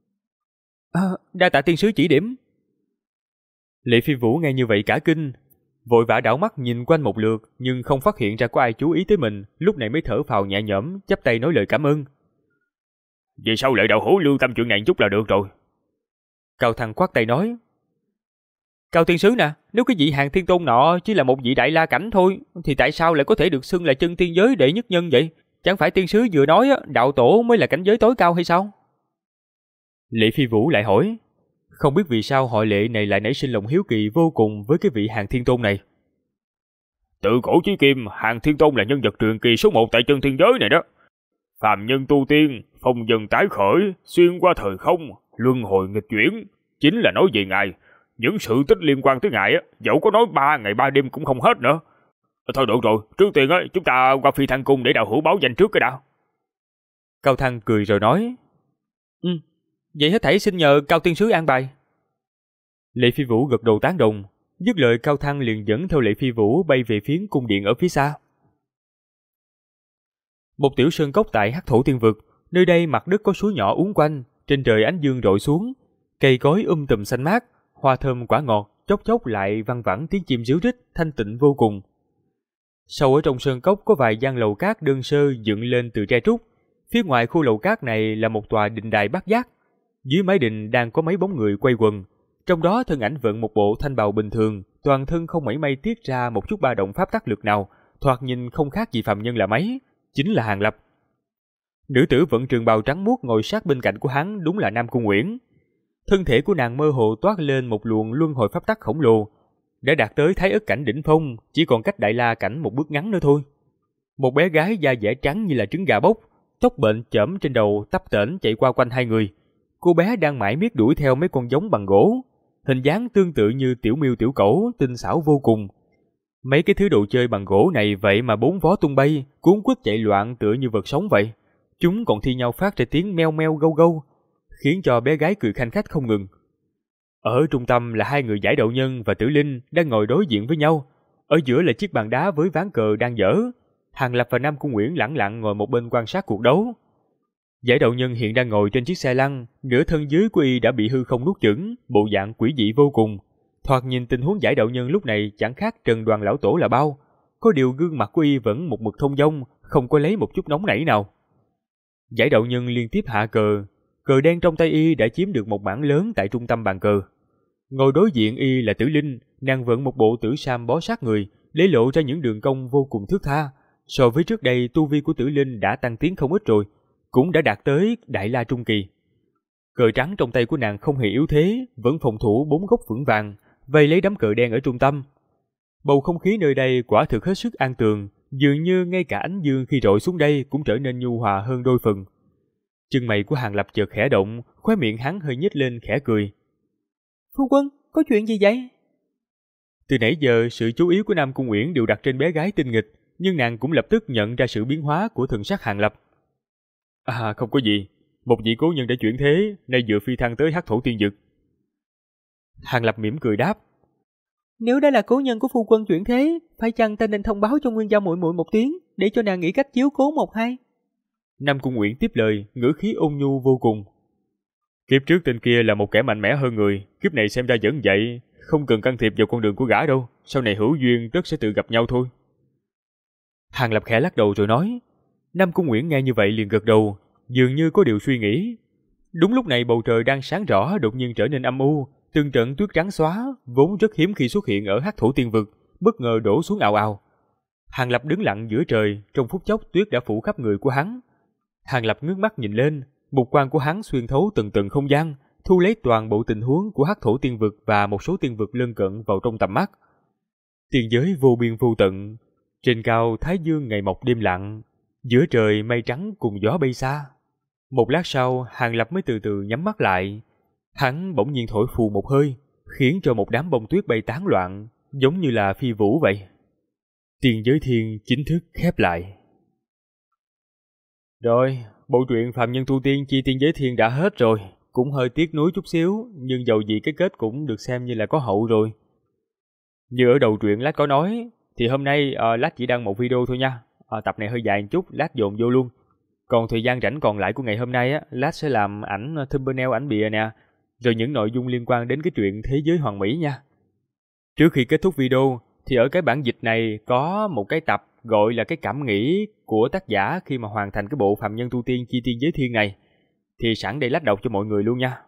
Đa tạ tiên sứ chỉ điểm. Lệ Phi Vũ nghe như vậy cả kinh, vội vã đảo mắt nhìn quanh một lượt, nhưng không phát hiện ra có ai chú ý tới mình, lúc này mới thở phào nhẹ nhõm, chắp tay nói lời cảm ơn. Vì sao Lệ đạo hữu lưu tâm chuyện này chút là được rồi. Cao Thăng khoát tay nói. Cao tiên sứ nè, nếu cái vị Hàng Thiên Tôn nọ chỉ là một vị đại la cảnh thôi, thì tại sao lại có thể được xưng là chân tiên giới đệ nhất nhân vậy? Chẳng phải tiên sứ vừa nói đạo tổ mới là cảnh giới tối cao hay sao? Lệ Phi Vũ lại hỏi. Không biết vì sao họ Lệ này lại nảy sinh lòng hiếu kỳ vô cùng với cái vị Hàng Thiên Tôn này. Tự cổ chí kim, Hàng Thiên Tôn là nhân vật truyền kỳ số 1 tại chân thiên giới này đó. Phàm nhân tu tiên, phong dần tái khởi, xuyên qua thời không, luân hồi nghịch chuyển, chính là nói về ngài. Những sự tích liên quan tới ngài dẫu có nói 3 ngày 3 đêm cũng không hết nữa. Thôi được rồi, trước tiên chúng ta qua Phi Thăng Cung để đạo hữu báo danh trước cái đã. Cao Thăng cười rồi nói. Vậy hết thảy xin nhờ Cao tiên sứ an bài. Lệ Phi Vũ gật đầu tán đồng, dứt lời Cao Thăng liền dẫn theo Lệ Phi Vũ bay về phía cung điện ở phía xa. Một tiểu sơn cốc tại Hắc Thổ Tiên Vực, nơi đây mặt đất có suối nhỏ uốn quanh, trên trời ánh dương rọi xuống, cây cối tùm xanh mát, hoa thơm quả ngọt, chốc chốc lại văng vẳng tiếng chim ríu rít, thanh tịnh vô cùng. Sâu ở trong sơn cốc có vài gian lầu cát đơn sơ dựng lên từ tre trúc, phía ngoài khu lầu cát này là một tòa đình đài bát giác. Dưới mái đình đang có mấy bóng người quay quần, trong đó thân ảnh vận một bộ thanh bào bình thường, toàn thân không mảy may tiết ra một chút ba động pháp tắc lực nào, thoạt nhìn không khác gì phàm nhân là mấy, chính là Hàng Lập. Nữ tử vận trường bào trắng muốt ngồi sát bên cạnh của hắn đúng là Nam Cung Uyển. Thân thể của nàng mơ hồ toát lên một luồng luân hồi pháp tắc khổng lồ, đã đạt tới Thái Ức cảnh đỉnh phong, chỉ còn cách Đại La cảnh một bước ngắn nữa thôi. Một bé gái da dẻ trắng như là trứng gà bốc, tóc bệnh chởm trên đầu tắp tễnh chạy qua quanh hai người. Cô bé đang mải miết đuổi theo mấy con giống bằng gỗ, hình dáng tương tự như tiểu miêu tiểu cẩu, tinh xảo vô cùng. Mấy cái thứ đồ chơi bằng gỗ này vậy mà bốn vó tung bay, cuốn quýt chạy loạn tựa như vật sống vậy. Chúng còn thi nhau phát ra tiếng meo meo gâu gâu, khiến cho bé gái cười khanh khách không ngừng. Ở trung tâm là hai người Giải Đạo Nhân và Tử Linh đang ngồi đối diện với nhau. Ở giữa là chiếc bàn đá với ván cờ đang dở. Hàng Lập và Nam Cung Uyển lẳng lặng ngồi một bên quan sát cuộc đấu. Giải Đạo Nhân hiện đang ngồi trên chiếc xe lăn, nửa thân dưới của y đã bị hư không nuốt chửng, bộ dạng quỷ dị vô cùng. Thoạt nhìn tình huống Giải Đạo Nhân lúc này chẳng khác Trần Đoàn lão tổ là bao. Có điều gương mặt của y vẫn một mực thông dong, không có lấy một chút nóng nảy nào. Giải Đạo Nhân liên tiếp hạ cờ, cờ đen trong tay y đã chiếm được một mảng lớn tại trung tâm bàn cờ. Ngồi đối diện y là Tử Linh, nàng vận một bộ tử sam bó sát người, để lộ ra những đường cong vô cùng thướt tha. So với trước đây, tu vi của Tử Linh đã tăng tiến không ít rồi, cũng đã đạt tới Đại La Trung Kỳ. Cờ trắng trong tay của nàng không hề yếu thế, vẫn phòng thủ 4 góc vững vàng, vây lấy đám cờ đen ở trung tâm. Bầu không khí nơi đây quả thực hết sức an tường, dường như ngay cả ánh dương khi rọi xuống đây cũng trở nên nhu hòa hơn đôi phần. Chân mày của Hàng Lập chợt khẽ động, khóe miệng hắn hơi nhếch lên khẽ cười. Phu quân, có chuyện gì vậy? Từ nãy giờ sự chú ý của Nam Cung Uyển đều đặt trên bé gái tinh nghịch, nhưng nàng cũng lập tức nhận ra sự biến hóa của thần sắc Hàng Lập. Không có gì, một vị cố nhân đã chuyển thế, nay vừa phi thăng tới Hắc Thổ Tiên Vực. Hàng Lập mỉm cười đáp. Nếu đã là cố nhân của phu quân chuyển thế, phải chăng ta nên thông báo cho Nguyên Giao muội muội một tiếng, để cho nàng nghĩ cách chiếu cố một hai? Nam Cung Uyển tiếp lời, ngữ khí ôn nhu vô cùng. Kiếp trước tên kia là một kẻ mạnh mẽ hơn người, kiếp này xem ra vẫn vậy, không cần can thiệp vào con đường của gã đâu, sau này hữu duyên tất sẽ tự gặp nhau thôi. Hàng Lập khẽ lắc đầu rồi nói. Nam Cung Uyển nghe như vậy liền gật đầu, dường như có điều suy nghĩ. Đúng lúc này bầu trời đang sáng rõ đột nhiên trở nên âm u, từng trận tuyết trắng xóa, vốn rất hiếm khi xuất hiện ở Hắc Thổ Tiên Vực, bất ngờ đổ xuống ào ào. Hàng Lập đứng lặng giữa trời, trong phút chốc tuyết đã phủ khắp người của hắn. Hàng Lập ngước mắt nhìn lên, mục quang của hắn xuyên thấu từng tầng không gian, thu lấy toàn bộ tình huống của Hắc Thổ Tiên Vực và một số tiên vực lân cận vào trong tầm mắt. Tiên giới vô biên vô tận, trên cao thái dương ngày mọc đêm lặng, giữa trời mây trắng cùng gió bay xa. Một lát sau, Hàng Lập mới từ từ nhắm mắt lại. Hắn bỗng nhiên thổi phù một hơi, khiến cho một đám bông tuyết bay tán loạn, giống như là phi vũ vậy. Tiên giới thiên chính thức khép lại. Rồi, bộ truyện Phàm Nhân Tu Tiên chi Tiên Giới Thiên đã hết rồi. Cũng hơi tiếc nuối chút xíu, nhưng dầu gì cái kết cũng được xem như là có hậu rồi. Như ở đầu truyện Lát có nói, thì hôm nay Lát chỉ đăng một video thôi nha. Tập này hơi dài một chút, Lát dồn vô luôn. Còn thời gian rảnh còn lại của ngày hôm nay á, Lát sẽ làm ảnh thumbnail, ảnh bìa nè, rồi những nội dung liên quan đến cái truyện Thế Giới Hoàn Mỹ nha. Trước khi kết thúc video, thì ở cái bản dịch này có một cái tập gọi là cái cảm nghĩ của tác giả khi mà hoàn thành cái bộ Phàm Nhân Tu Tiên chi Tiên Giới Thiên này. Thì sẵn đây Lát đọc cho mọi người luôn nha.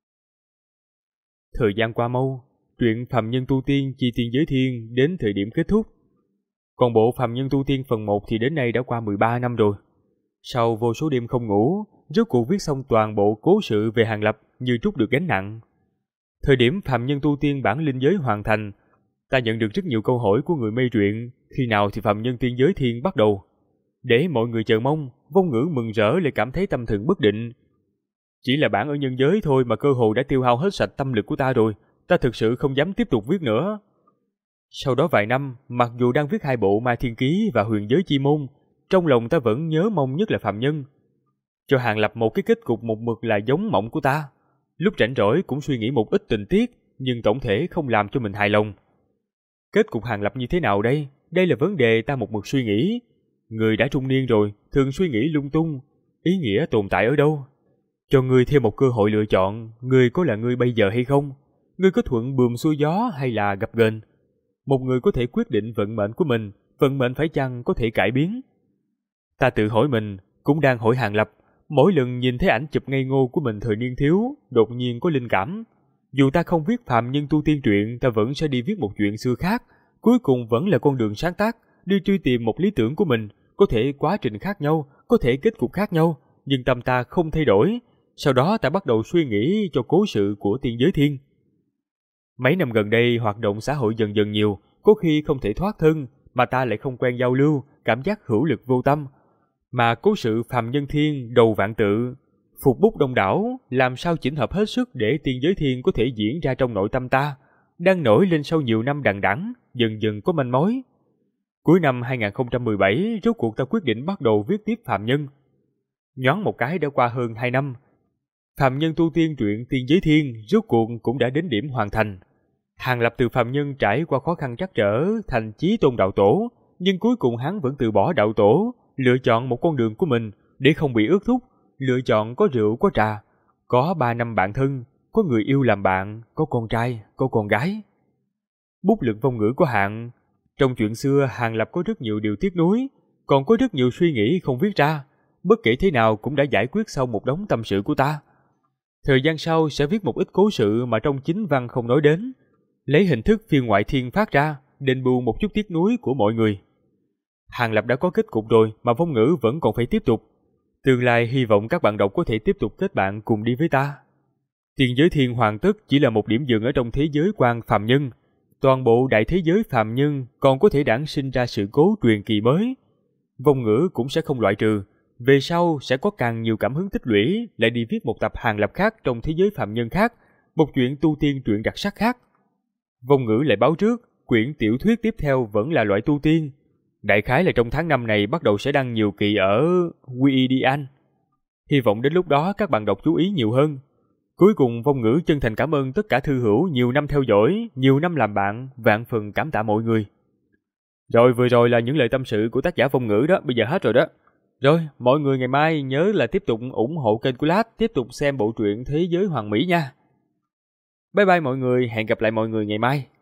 Thời gian qua mau, truyện Phàm Nhân Tu Tiên chi Tiên Giới Thiên đến thời điểm kết thúc. Còn bộ Phàm Nhân Tu Tiên phần 1 thì đến nay đã qua 13 năm rồi. Sau vô số đêm không ngủ, rốt cuộc viết xong toàn bộ cố sự về Hàng Lập như trút được gánh nặng. Thời điểm Phàm Nhân Tu Tiên bản linh giới hoàn thành, ta nhận được rất nhiều câu hỏi của người mê truyện, khi nào thì Phàm Nhân Tiên Giới Thiên bắt đầu. Để mọi người chờ mong, Vong Ngữ mừng rỡ lại cảm thấy tâm thần bất định. Chỉ là bản ở nhân giới thôi mà cơ hồ đã tiêu hao hết sạch tâm lực của ta rồi, ta thực sự không dám tiếp tục viết nữa. Sau đó vài năm, mặc dù đang viết 2 bộ Ma Thiên Ký và Huyền Giới Chi Môn, trong lòng ta vẫn nhớ mong nhất là Phàm Nhân. Cho Hàng Lập một cái kết cục một mực là giống mộng của ta. Lúc rảnh rỗi cũng suy nghĩ một ít tình tiết, nhưng tổng thể không làm cho mình hài lòng. Kết cục Hàng Lập như thế nào đây? Đây là vấn đề ta một mực suy nghĩ. Người đã trung niên rồi, thường suy nghĩ lung tung. Ý nghĩa tồn tại ở đâu? Cho ngươi thêm một cơ hội lựa chọn, ngươi có là ngươi bây giờ hay không? Ngươi có thuận buồm xuôi gió hay là gập ghềnh? Một người có thể quyết định vận mệnh của mình, vận mệnh phải chăng có thể cải biến? Ta tự hỏi mình, cũng đang hỏi Hàng Lập. Mỗi lần nhìn thấy ảnh chụp ngây ngô của mình thời niên thiếu, đột nhiên có linh cảm. Dù ta không viết Phàm Nhân Tu Tiên truyện, ta vẫn sẽ đi viết một chuyện xưa khác. Cuối cùng vẫn là con đường sáng tác, đi truy tìm một lý tưởng của mình. Có thể quá trình khác nhau, có thể kết cục khác nhau, nhưng tâm ta không thay đổi. Sau đó ta bắt đầu suy nghĩ cho cố sự của Tiên Giới Thiên. Mấy năm gần đây hoạt động xã hội dần dần nhiều, có khi không thể thoát thân, mà ta lại không quen giao lưu, cảm giác hữu lực vô tâm. Mà cố sự Phàm Nhân Thiên đầu vạn tự, phục bút đông đảo, làm sao chỉnh hợp hết sức để Tiên Giới Thiên có thể diễn ra trong nội tâm ta, đang nổi lên sau nhiều năm đằng đẵng, dần dần có manh mối. Cuối năm 2017, rốt cuộc ta quyết định bắt đầu viết tiếp Phàm Nhân. Nhoáng một cái đã qua hơn 2 năm. Phàm Nhân Tu Tiên truyện Tiên Giới Thiên rốt cuộc cũng đã đến điểm hoàn thành. Hàng Lập từ Phàm Nhân trải qua khó khăn trắc trở thành Chí Tôn đạo tổ, nhưng cuối cùng hắn vẫn từ bỏ đạo tổ, lựa chọn một con đường của mình để không bị ước thúc, lựa chọn có rượu có trà, có 3 năm bạn thân, có người yêu làm bạn, có con trai, có con gái. Bút lực vong ngữ có hạn. Trong chuyện xưa Hàng Lập có rất nhiều điều tiếc nuối, còn có rất nhiều suy nghĩ không viết ra, bất kể thế nào cũng đã giải quyết sau một đống tâm sự của ta. Thời gian sau sẽ viết một ít cố sự mà trong chính văn không nói đến, lấy hình thức phiên ngoại thiên phát ra, đền bù một chút tiếc nuối của mọi người. Hàng Lập đã có kết cục rồi mà vong ngữ vẫn còn phải tiếp tục. Tương lai hy vọng các bạn đọc có thể tiếp tục kết bạn cùng đi với ta. Tiên Giới Thiên hoàn tất chỉ là một điểm dừng ở trong thế giới quan phàm nhân. Toàn bộ đại thế giới phàm nhân còn có thể đản sinh ra sự cố truyền kỳ mới. Vong ngữ cũng sẽ không loại trừ. Về sau sẽ có càng nhiều cảm hứng tích lũy lại đi viết một tập Hàng Lập khác trong thế giới phàm nhân khác, một chuyện tu tiên truyện đặc sắc khác. Vong ngữ lại báo trước, quyển tiểu thuyết tiếp theo vẫn là loại tu tiên. Đại khái là trong tháng 5 này bắt đầu sẽ đăng nhiều kỳ ở Wikidian. Hy vọng đến lúc đó các bạn đọc chú ý nhiều hơn. Cuối cùng Vong Ngữ chân thành cảm ơn tất cả thư hữu nhiều năm theo dõi, nhiều năm làm bạn, vạn phần cảm tạ mọi người. Rồi vừa rồi là những lời tâm sự của tác giả Vong Ngữ đó, bây giờ hết rồi đó. Rồi, mọi người ngày mai nhớ là tiếp tục ủng hộ kênh của Lát, tiếp tục xem bộ truyện Thế giới hoàn mỹ nha. Bye bye mọi người, hẹn gặp lại mọi người ngày mai.